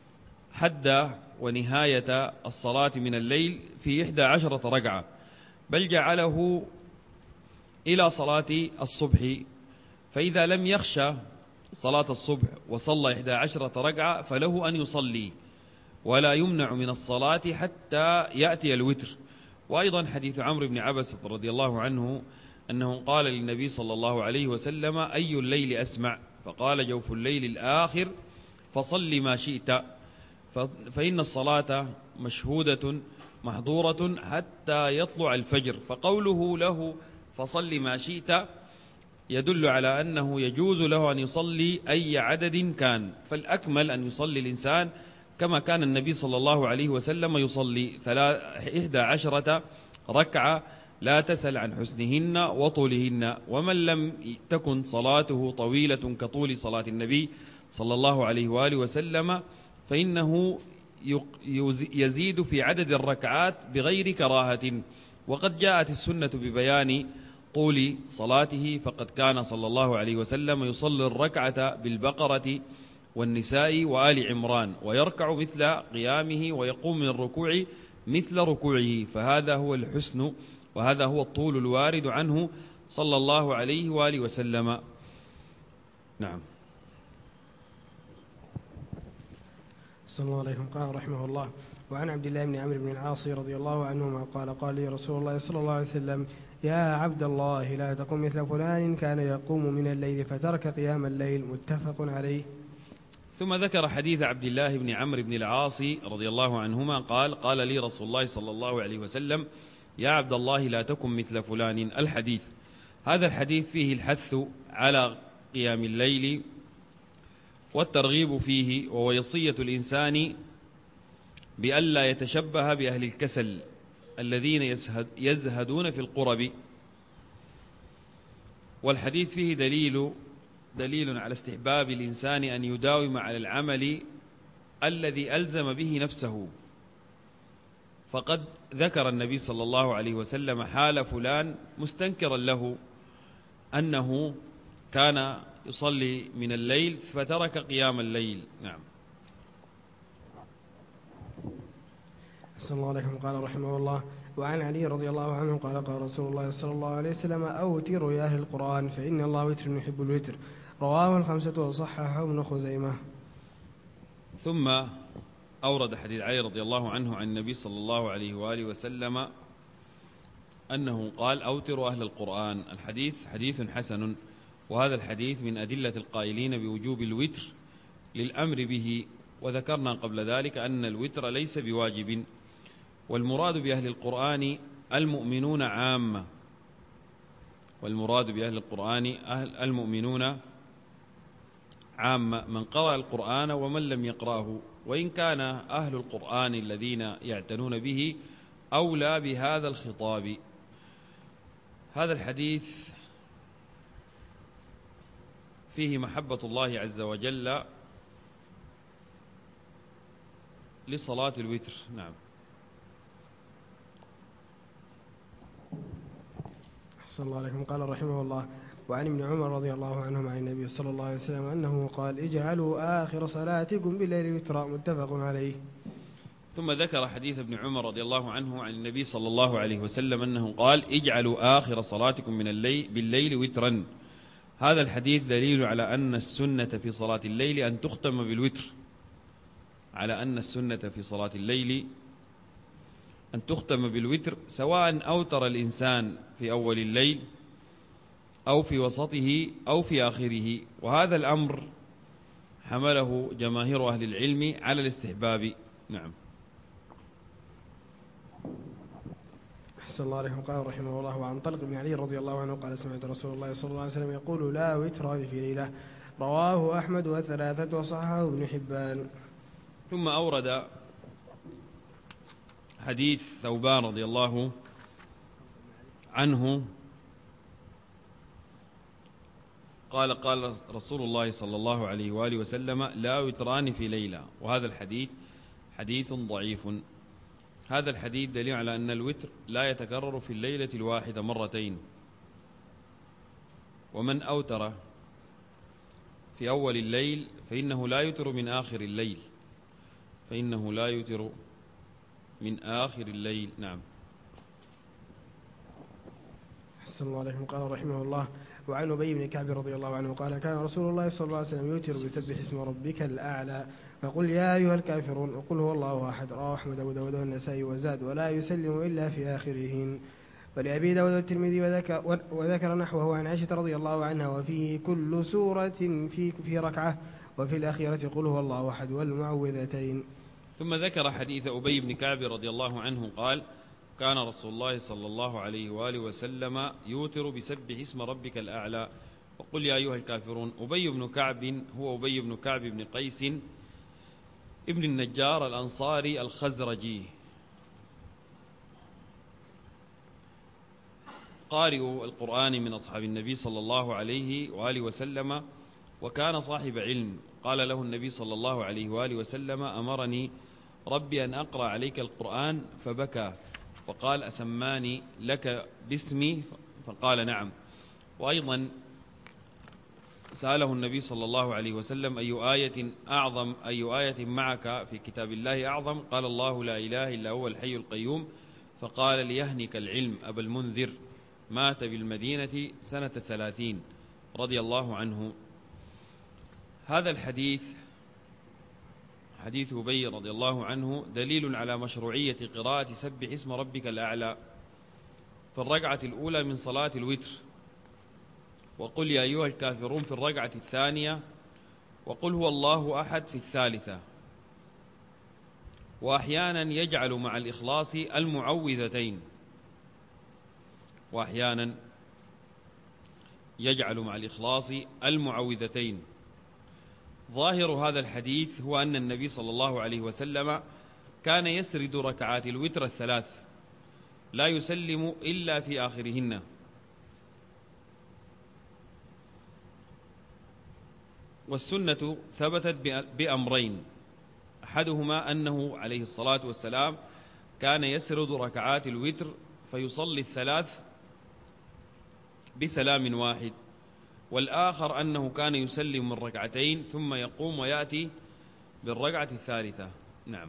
حد ونهاية الصلاة من الليل في 11 ركعة، بل جعله إلى صلاة الصبح. فإذا لم يخشى صلاة الصبح وصلى 11 ركعة فله أن يصلي، ولا يمنع من الصلاة حتى يأتي الوتر. وأيضا حديث عمرو بن عبس رضي الله عنه أنه قال للنبي صلى الله عليه وسلم أي الليل أسمع؟ فقال جوف الليل الآخر، فصل ما شئت، فإن الصلاة مشهودة محظورة حتى يطلع الفجر. فقوله له فصل ما شئت يدل على أنه يجوز له أن يصلي أي عدد كان، فالأكمل أن يصلي الإنسان كما كان النبي صلى الله عليه وسلم يصلي 11 ركعة لا تسل عن حسنهن وطولهن. ومن لم تكن صلاته طويلة كطول صلاة النبي صلى الله عليه وآله وسلم فإنه يزيد في عدد الركعات بغير كراهة. وقد جاءت السنة ببيان طول صلاته، فقد كان صلى الله عليه وسلم يصلي الركعة بالبقرة والنساء وآل عمران، ويركع مثل قيامه ويقوم من الركوع مثل ركوعه، فهذا هو الحسن وهذا هو الطول الوارد عنه صلى الله عليه وآله وسلم. نعم. صلى الله عليه قال رحمه الله: وعن عبد الله بن عمرو بن العاص رضي الله عنهما قال لي رسول الله صلى الله عليه وسلم: يا عبد الله لا تقم مثل فلان كان يقوم من الليل فترك قيام الليل. متفق عليه. ثم ذكر حديث عبد الله بن عمرو بن العاص رضي الله عنهما قال لي رسول الله صلى الله عليه وسلم: يا عبد الله لا تكن مثل فلان. الحديث هذا الحديث فيه الحث على قيام الليل والترغيب فيه، ووصية الإنسان بألا يتشبه بأهل الكسل الذين يزهدون في القرب. والحديث فيه دليل على استحباب الإنسان أن يداوم على العمل الذي ألزم به نفسه. فقد ذكر النبي صلى الله عليه وسلم حال فلان مستنكرا له أنه كان يصلي من الليل فترك قيام الليل. نعم. صلى الله عليه قال رحمه الله: وعن علي رضي الله عنه قال رسول الله صلى الله عليه وسلم: أوتروا يا أهل القرآن فإن الله وتر يحب الوتر. رواه الخمسة وصححه ابن خزيمة. ثم أورد حديث علي رضي الله عنه عن النبي صلى الله عليه وآله وسلم أنه قال: أوتروا أهل القرآن. الحديث حديث حسن، وهذا الحديث من أدلة القائلين بوجوب الوتر للأمر به. وذكرنا قبل ذلك أن الوتر ليس بواجب، والمراد بأهل القرآن المؤمنون عامة، والمراد بأهل القرآن أهل المؤمنون عامة، من قرأ القرآن ومن لم يقرأه، وإن كان أهل القرآن الذين يعتنون به أولى بهذا الخطاب. هذا الحديث فيه محبة الله عز وجل لصلاة الوتر. نعم. أحسن الله عليكم. قال رحمه الله: وعن ابن عمر رضي الله عنهما عن النبي صلى الله عليه وسلم أنه قال: اجعلوا آخر صلاتكم بالليل وترا، متفق عليه. ثم ذكر حديث ابن عمر رضي الله عنه عن النبي صلى الله عليه وسلم أنه قال: اجعلوا آخر صلاتكم من الليل بالليل وترا. هذا الحديث دليل على أن السنة في صلاة الليل أن تختم بالوتر، على أن السنة في صلاة الليل أن تختم بالوتر، سواء أوتر الإنسان في أول الليل أو في وسطه أو في آخره. وهذا الأمر حمله جماهير أهل العلم على الاستحباب. نعم. أحسن الله عليكم. قال رحمه الله: وعن طلق بن علي رضي الله عنه قال: سمعت رسول الله صلى الله عليه وسلم يقول: لا وتر في ليلة. رواه أحمد والثلاثة وصححه ابن حبان. ثم أورد حديث ثوبان رضي الله عنه قال رسول الله صلى الله عليه وآله وسلم: لا وتران في ليلة. وهذا الحديث حديث ضعيف. هذا الحديث دليل على أن الوتر لا يتكرر في الليلة الواحدة مرتين، ومن أوتر في أول الليل فإنه لا يوتر من آخر الليل، فإنه لا يوتر من آخر الليل. نعم. أحسن الله عليكم. قال رحمه الله: وعن أبي بن كعب رضي الله عنه قال: كان رسول الله صلى الله عليه وسلم يوتر بسبح اسم ربك الأعلى وقل يا أيها الكافرون وقل هو الله أحد. رواه أحمد وداود والنسائي وزاد: ولا يسلم إلا في آخرهن. ولأبي داود والترمذي وذكر نحوه عن عائشة رضي الله عنها: وفيه كل سورة في ركعة، وفي الأخيرة قل هو الله أحد والمعوذتين. ثم ذكر حديث أبي بن كعب رضي الله عنه قال: كان رسول الله صلى الله عليه وآله وسلم يوتر بسبح اسم ربك الأعلى وقل يا أيها الكافرون. أبي بن كعب هو أبي بن كعب بن قيس ابن النجار الأنصاري الخزرجي، قارئ القرآن من أصحاب النبي صلى الله عليه وآله وسلم، وكان صاحب علم. قال له النبي صلى الله عليه وآله وسلم: أمرني ربي أن أقرأ عليك القرآن، فبكى وقال: أسماني لك باسمي؟ فقال: نعم. وأيضا سأله النبي صلى الله عليه وسلم: أي آية معك في كتاب الله أعظم؟ قال: الله لا إله إلا هو الحي القيوم. فقال: ليهنك العلم أبا المنذر، مات بالمدينة سنة 30 رضي الله عنه. هذا الحديث حديث أبي رضي الله عنه دليل على مشروعية قراءة سبح اسم ربك الأعلى في الركعة الأولى من صلاة الوتر، وقل يا أيها الكافرون في الركعة الثانية، وقل هو الله أحد في الثالثة. وأحيانا يجعل مع الإخلاص المعوذتين، وأحيانا يجعل مع الإخلاص المعوذتين. ظاهر هذا الحديث هو أن النبي صلى الله عليه وسلم كان يسرد ركعات الوتر الثلاث، لا يسلم إلا في آخرهن. والسنة ثبتت بأمرين: أحدهما أنه عليه الصلاة والسلام كان يسرد ركعات الوتر فيصلي الثلاث بسلام واحد، والآخر أنه كان يسلم من ركعتين ثم يقوم ويأتي بالركعة الثالثة. نعم.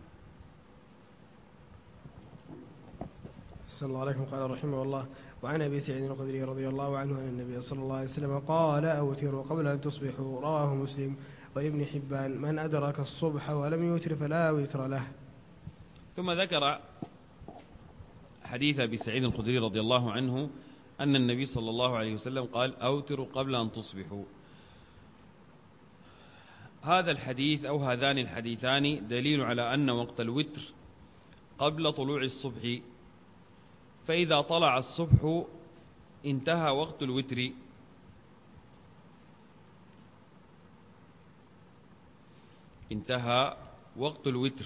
صلى الله عليكم. قال رحمه الله: وعن أبي سعيد الخدري رضي الله عنه أن النبي صلى الله عليه وسلم قال: أوتروا قبل أن تصبحوا. رواه مسلم وابن حبان: من أدرك الصبح ولم يوتر فلا وتر له. ثم ذكر حديث أبي سعيد الخدري رضي الله عنه أن النبي صلى الله عليه وسلم قال: أوتروا قبل أن تصبحوا. هذا الحديث أو هذان الحديثان دليل على أن وقت الوتر قبل طلوع الصبح، فإذا طلع الصبح انتهى وقت الوتر. انتهى وقت الوتر.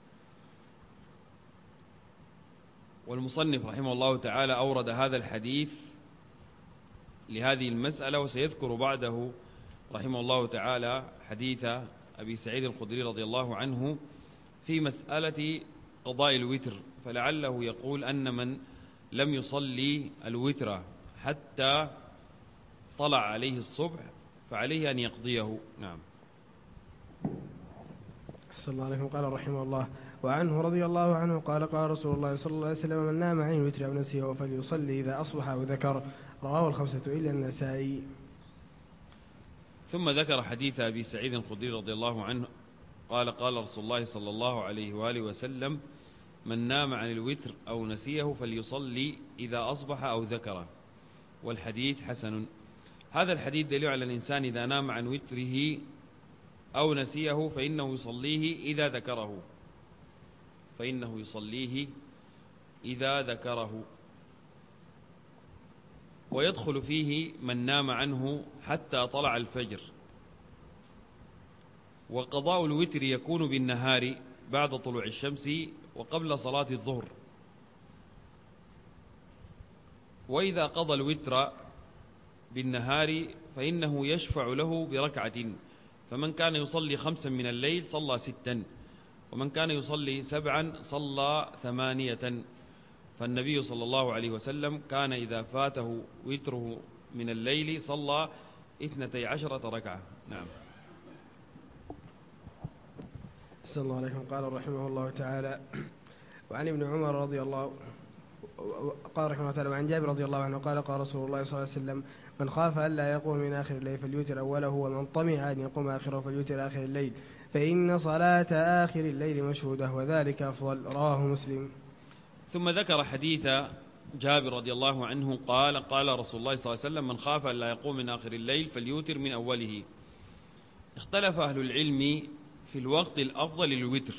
والمصنف رحمه الله تعالى أورد هذا الحديث لهذه المسألة، وسيذكر بعده رحمه الله تعالى حديث أبي سعيد الخدري رضي الله عنه في مسألة قضاء الوتر، فلعله يقول أن من لم يصلي الوتر حتى طلع عليه الصبح فعليه أن يقضيه. نعم. أحسن الله عليكم. قال رحمه الله: وعنه رضي الله عنه قال: قال رسول الله صلى الله عليه وسلم: من نام عن الوتر أو نسيه فليصلي إذا أصبح أو ذكر. رواه الخمسة إلا النسائي. ثم ذكر حديث أبي سعيد الخدري رضي الله عنه قال: قال رسول الله صلى الله عليه وآله وسلم: من نام عن الوتر أو نسيه فليصلي إذا أصبح أو ذكره. والحديث حسن. هذا الحديث دليل على الإنسان إذا نام عن وتره أو نسيه فإنه يصليه إذا ذكره، فإنه يصليه إذا ذكره. ويدخل فيه من نام عنه حتى طلع الفجر. وقضاء الوتر يكون بالنهار بعد طلوع الشمس وقبل صلاة الظهر. وإذا قضى الوتر بالنهار فإنه يشفع له بركعة، فمن كان يصلي 5 من الليل صلى 6، ومن كان يصلي 7 صلى 8. فالنبي صلى الله عليه وسلم كان إذا فاته وتره من الليل صلى 12 ركعة. نعم. صلى الله عليكم. قال رحمه الله تعالى: وعن ابن عمر رضي الله قال رحمه الله تعالى: وعن جابر رضي الله عنه قال: قال رسول الله صلى الله عليه وسلم: من خاف ألا يقوم من آخر الليل فليوتر أوله، ومن طمع أن يقوم آخره فليوتر آخر الليل، فإن صلاة آخر الليل مشهودة وذلك أفضل. رواه مسلم. ثم ذكر حديث جابر رضي الله عنه قال: قال رسول الله صلى الله عليه وسلم: من خاف ألا يقوم من آخر الليل فليوتر من أوله. اختلف أهل العلم في الوقت الأفضل للوتر،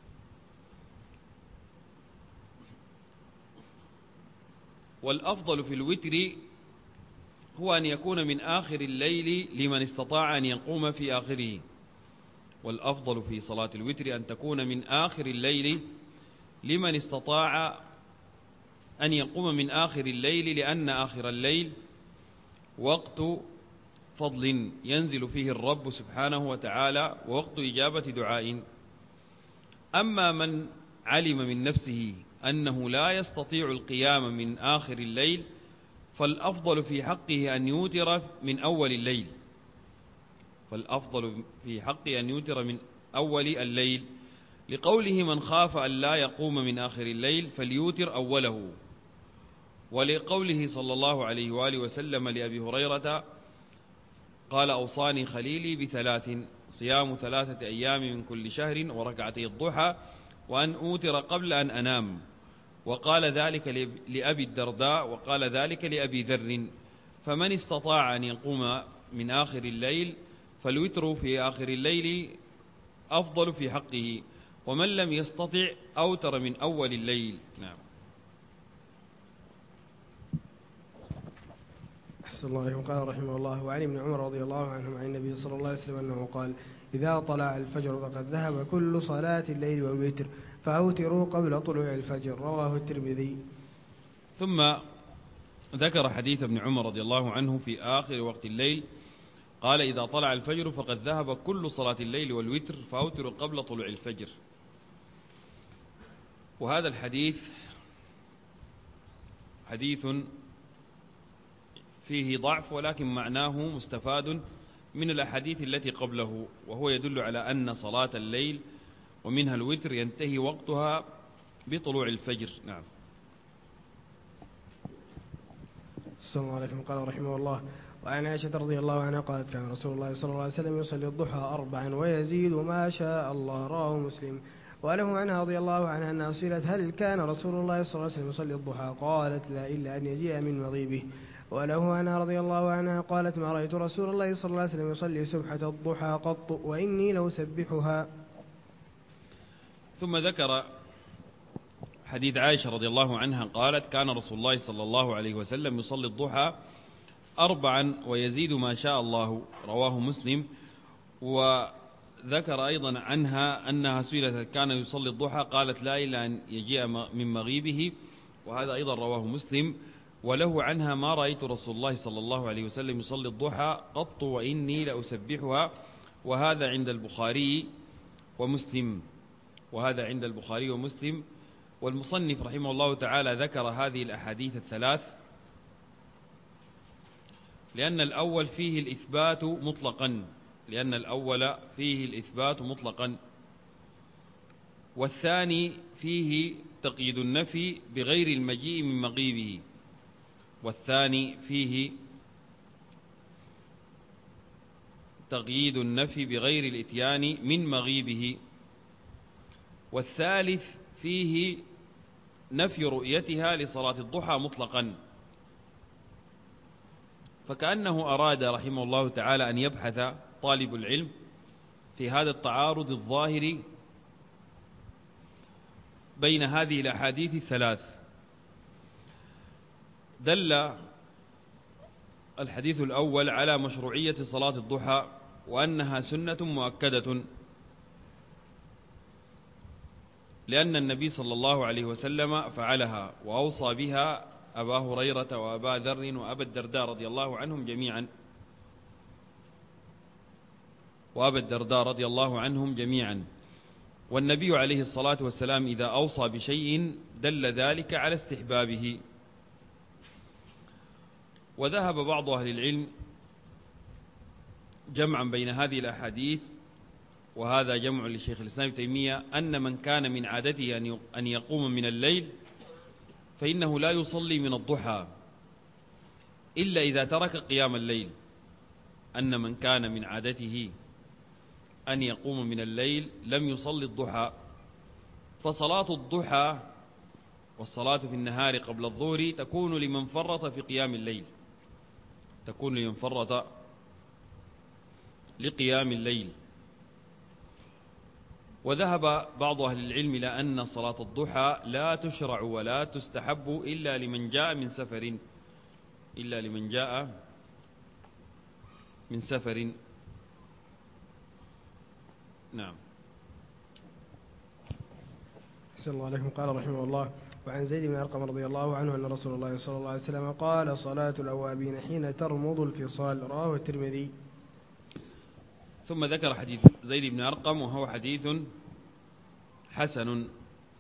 والأفضل في الوتر هو أن يكون من آخر الليل لمن استطاع أن يقوم في آخره. والأفضل في صلاة الوتر أن تكون من آخر الليل لمن استطاع أن يقوم من آخر الليل، لأن آخر الليل وقت فضل ينزل فيه الرب سبحانه وتعالى ووقت إجابة دعاء. أما من علم من نفسه أنه لا يستطيع القيام من آخر الليل فالأفضل في حقه أن يوتر من أول الليل، فالأفضل في حقه أن يوتر من أول الليل، لقوله: من خاف أن لا يقوم من آخر الليل فليوتر أوله، ولقوله صلى الله عليه وآله وسلم لأبي هريرة قال: أوصاني خليلي ب3: صيام 3 أيام من كل شهر وركعتي الضحى وأن أوتر قبل أن أنام. وقال ذلك لأبي الدرداء وقال ذلك لأبي ذر. فمن استطاع أن يقوم من آخر الليل فالوتر في آخر الليل أفضل في حقه، ومن لم يستطع أوتر من أول الليل. نعم. أحسن الله عليكم. قال رحمه الله: وعن ابن عمر رضي الله عنهم عن النبي صلى الله عليه وسلم أنه قال: إذا طلع الفجر فقد ذهب كل صلاة الليل والوتر فأوتروا قبل طلوع الفجر. رواه الترمذي. ثم ذكر حديث ابن عمر رضي الله عنه في آخر وقت الليل قال: إذا طلع الفجر فقد ذهب كل صلاة الليل والوتر فأوتروا قبل طلوع الفجر. وهذا الحديث حديث فيه ضعف، ولكن معناه مستفاد من الأحاديث التي قبله، وهو يدل على أن صلاة الليل ومنها الوتر ينتهي وقتها بطلوع الفجر. نعم. السلام عليكم. قال رحمه الله: وعن عائشة رضي الله عنها قالت: كان رسول الله صلى الله عليه وسلم يصلي الضحى 4 ويزيد ما شاء الله. رواه مسلم. وله عنها رضي الله عنها أنها سئلت: هل كان رسول الله صلى الله عليه وسلم يصلي الضحى؟ قالت: لا، إلا أن يجيء من مغيبه. وله عنها رضي الله عنها قالت: ما رأيت رسول الله صلى الله عليه وسلم يصلي سبحة الضحى قط، وإني لأسبحها. ثم ذكر حديث عائشة رضي الله عنها قالت كان رسول الله صلى الله عليه وسلم يصلي الضحى 4 ويزيد ما شاء الله، رواه مسلم. وذكر أيضا عنها أنها سئلت كان يصلي الضحى قالت لا إلا أن يجيء من مغيبه، وهذا أيضا رواه مسلم. وله عنها ما رأيت رسول الله صلى الله عليه وسلم يصلي الضحى قط وإني لأسبحها، وهذا عند البخاري ومسلم. وهذا عند البخاري ومسلم. والمصنف رحمه الله تعالى ذكر هذه الأحاديث الثلاث لأن الأول فيه الإثبات مطلقا، والثاني فيه تقييد النفي بغير المجيء من مغيبه، والثاني فيه تقييد النفي بغير الإتيان من مغيبه، والثالث فيه نفي رؤيتها لصلاة الضحى مطلقا. فكأنه أراد رحمه الله تعالى أن يبحث طالب العلم في هذا التعارض الظاهر بين هذه الأحاديث الثلاث. دل الحديث الأول على مشروعية صلاة الضحى وأنها سنة مؤكدة، لأن النبي صلى الله عليه وسلم فعلها وأوصى بها أبا هريرة وأبا ذر وأبا الدرداء رضي الله عنهم جميعا. والنبي عليه الصلاة والسلام إذا أوصى بشيء دل ذلك على استحبابه. وذهب بعض أهل العلم جمعا بين هذه الأحاديث، وهذا جمع لشيخ الإسلام ابن تيمية، أن من كان من عادته أن يقوم من الليل فإنه لا يصلي من الضحى إلا إذا ترك قيام الليل. أن من كان من عادته أن يقوم من الليل لم يصلي الضحى. فصلاة الضحى والصلاة في النهار قبل الظهر تكون لمن فرط في قيام الليل، لقيام الليل. وذهب بعض أهل العلم إلى أن صلاة الضحى لا تشرع ولا تستحب إلا لمن جاء من سفر. نعم. أحسن الله عليكم. قال رحمه الله: وعن زيد بن أرقم رضي الله عنه أن رسول الله صلى الله عليه وسلم قال: صلاة الأوابين حين ترمض الفصال، رواه الترمذي. ثم ذكر حديث زيد بن أرقم وهو حديث حسن،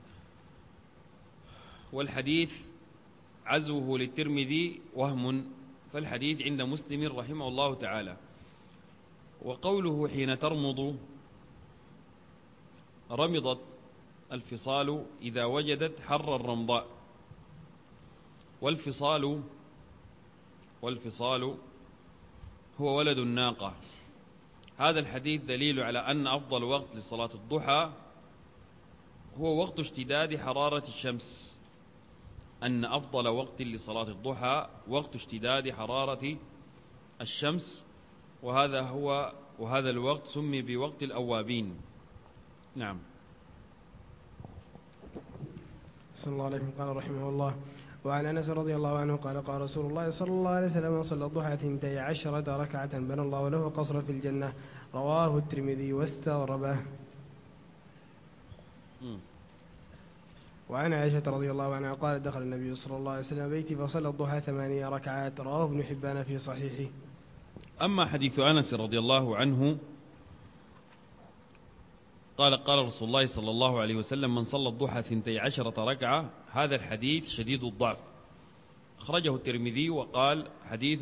والحديث عزوه للترمذي وهم، فالحديث عند مسلم رحمه الله تعالى. وقوله حين ترمض، رمضت الفصال إذا وجدت حر الرمضاء، والفصال هو ولد الناقة. هذا الحديث دليل على أن أفضل وقت لصلاة الضحى هو وقت اشتداد حرارة الشمس، أن أفضل وقت لصلاة الضحى وقت اشتداد حرارة الشمس، وهذا الوقت سمي بوقت الأوابين. نعم. صلى الله عليه وسلم. قال رحمه الله: وعن أنس رضي الله عنه قال: قال رسول الله صلى الله عليه وسلم: صلى الضحى 12 ركعة بنى الله له قصرا في الجنة، رواه الترمذي واستغربه. وعن عائشة رضي الله عنها قالت: دخل النبي صلى الله عليه وسلم بيتي فصلى الضحى 8 ركعات، رواه ابن حبان في صحيحه. أما حديث أنس رضي الله عنه قال رسول الله صلى الله عليه وسلم: من صلى الضحى 12 ركعة، هذا الحديث شديد الضعف، أخرجه الترمذي وقال حديث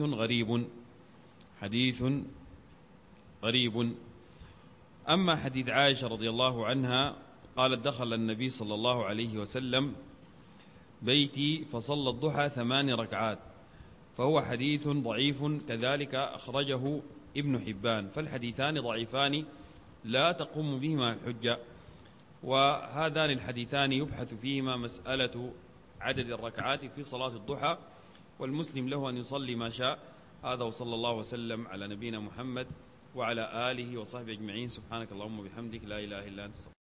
غريب. أما حديث عائشة رضي الله عنها قالت: دخل النبي صلى الله عليه وسلم بيتي فصلى الضحى 8 ركعات، فهو حديث ضعيف، كذلك أخرجه ابن حبان. فالحديثان ضعيفان لا تقوم بهما الحجة، وهذان الحديثان يبحث فيهما مسألة عدد الركعات في صلاة الضحى، والمسلم له أن يصلي ما شاء. هذا وصلى الله وسلم على نبينا محمد وعلى آله وصحبه أجمعين. سبحانك اللهم وبحمدك، لا إله إلا أنت.